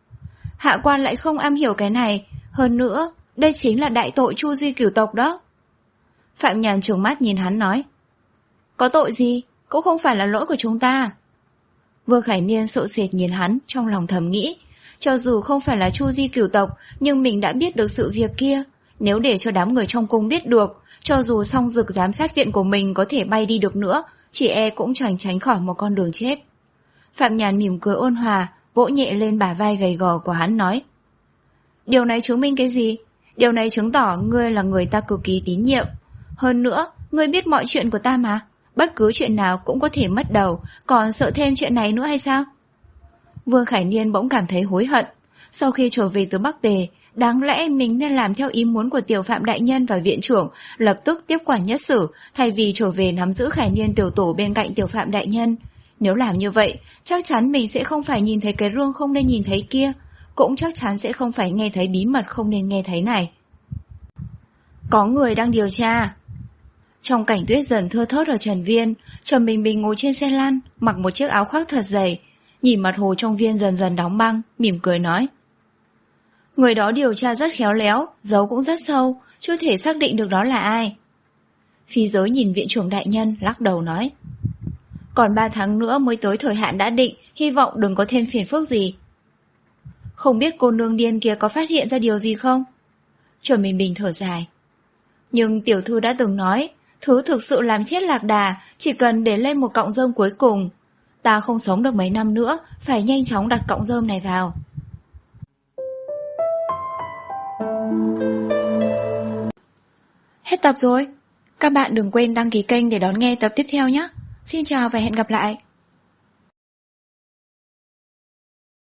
Hạ quan lại không am hiểu cái này, hơn nữa, đây chính là đại tội chu di cửu tộc đó. Phạm Nhàn trừng mắt nhìn hắn nói: Có tội gì, cũng không phải là lỗi của chúng ta. Vương Khải Niên sợ sệt nhìn hắn, trong lòng thầm nghĩ, cho dù không phải là chu di cửu tộc, nhưng mình đã biết được sự việc kia. Nếu để cho đám người trong cung biết được, cho dù song dực giám sát viện của mình có thể bay đi được nữa, chỉ e cũng chẳng tránh khỏi một con đường chết. Phạm Nhàn mỉm cười ôn hòa, vỗ nhẹ lên bả vai gầy gò của hắn nói: Điều này chứng minh cái gì? Điều này chứng tỏ ngươi là người ta cực kỳ tín nhiệm. Hơn nữa, ngươi biết mọi chuyện của ta mà. Bất cứ chuyện nào cũng có thể mất đầu, còn sợ thêm chuyện này nữa hay sao? Vương Khải Niên bỗng cảm thấy hối hận. Sau khi trở về từ Bắc Tề, đáng lẽ mình nên làm theo ý muốn của tiểu Phạm đại nhân và viện trưởng, lập tức tiếp quản nhất sử, thay vì trở về nắm giữ Khải Niên tiểu tổ bên cạnh tiểu Phạm đại nhân. Nếu làm như vậy, chắc chắn mình sẽ không phải nhìn thấy cái rương không nên nhìn thấy kia, cũng chắc chắn sẽ không phải nghe thấy bí mật không nên nghe thấy này. Có người đang điều tra. Trong cảnh tuyết dần thưa thớt ở Trần Viên, Trần Bình Bình ngồi trên xe lăn, mặc một chiếc áo khoác thật dày, nhìn mặt hồ trong viên dần dần đóng băng, mỉm cười nói: Người đó điều tra rất khéo léo, giấu cũng rất sâu, chưa thể xác định được đó là ai. Phi giới nhìn viện trưởng đại nhân, lắc đầu nói: Còn ba tháng nữa mới tới thời hạn đã định, hy vọng đừng có thêm phiền phức gì. Không biết cô nương điên kia có phát hiện ra điều gì không? Trần Bình Bình thở dài: Nhưng tiểu thư đã từng nói, thứ thực sự làm chết lạc đà chỉ cần để lên một cọng rơm cuối cùng. Ta không sống được mấy năm nữa, phải nhanh chóng đặt cọng rơm này vào. Hết tập rồi. Các bạn đừng quên đăng ký kênh để đón nghe tập tiếp theo nhé. Xin chào và hẹn gặp lại.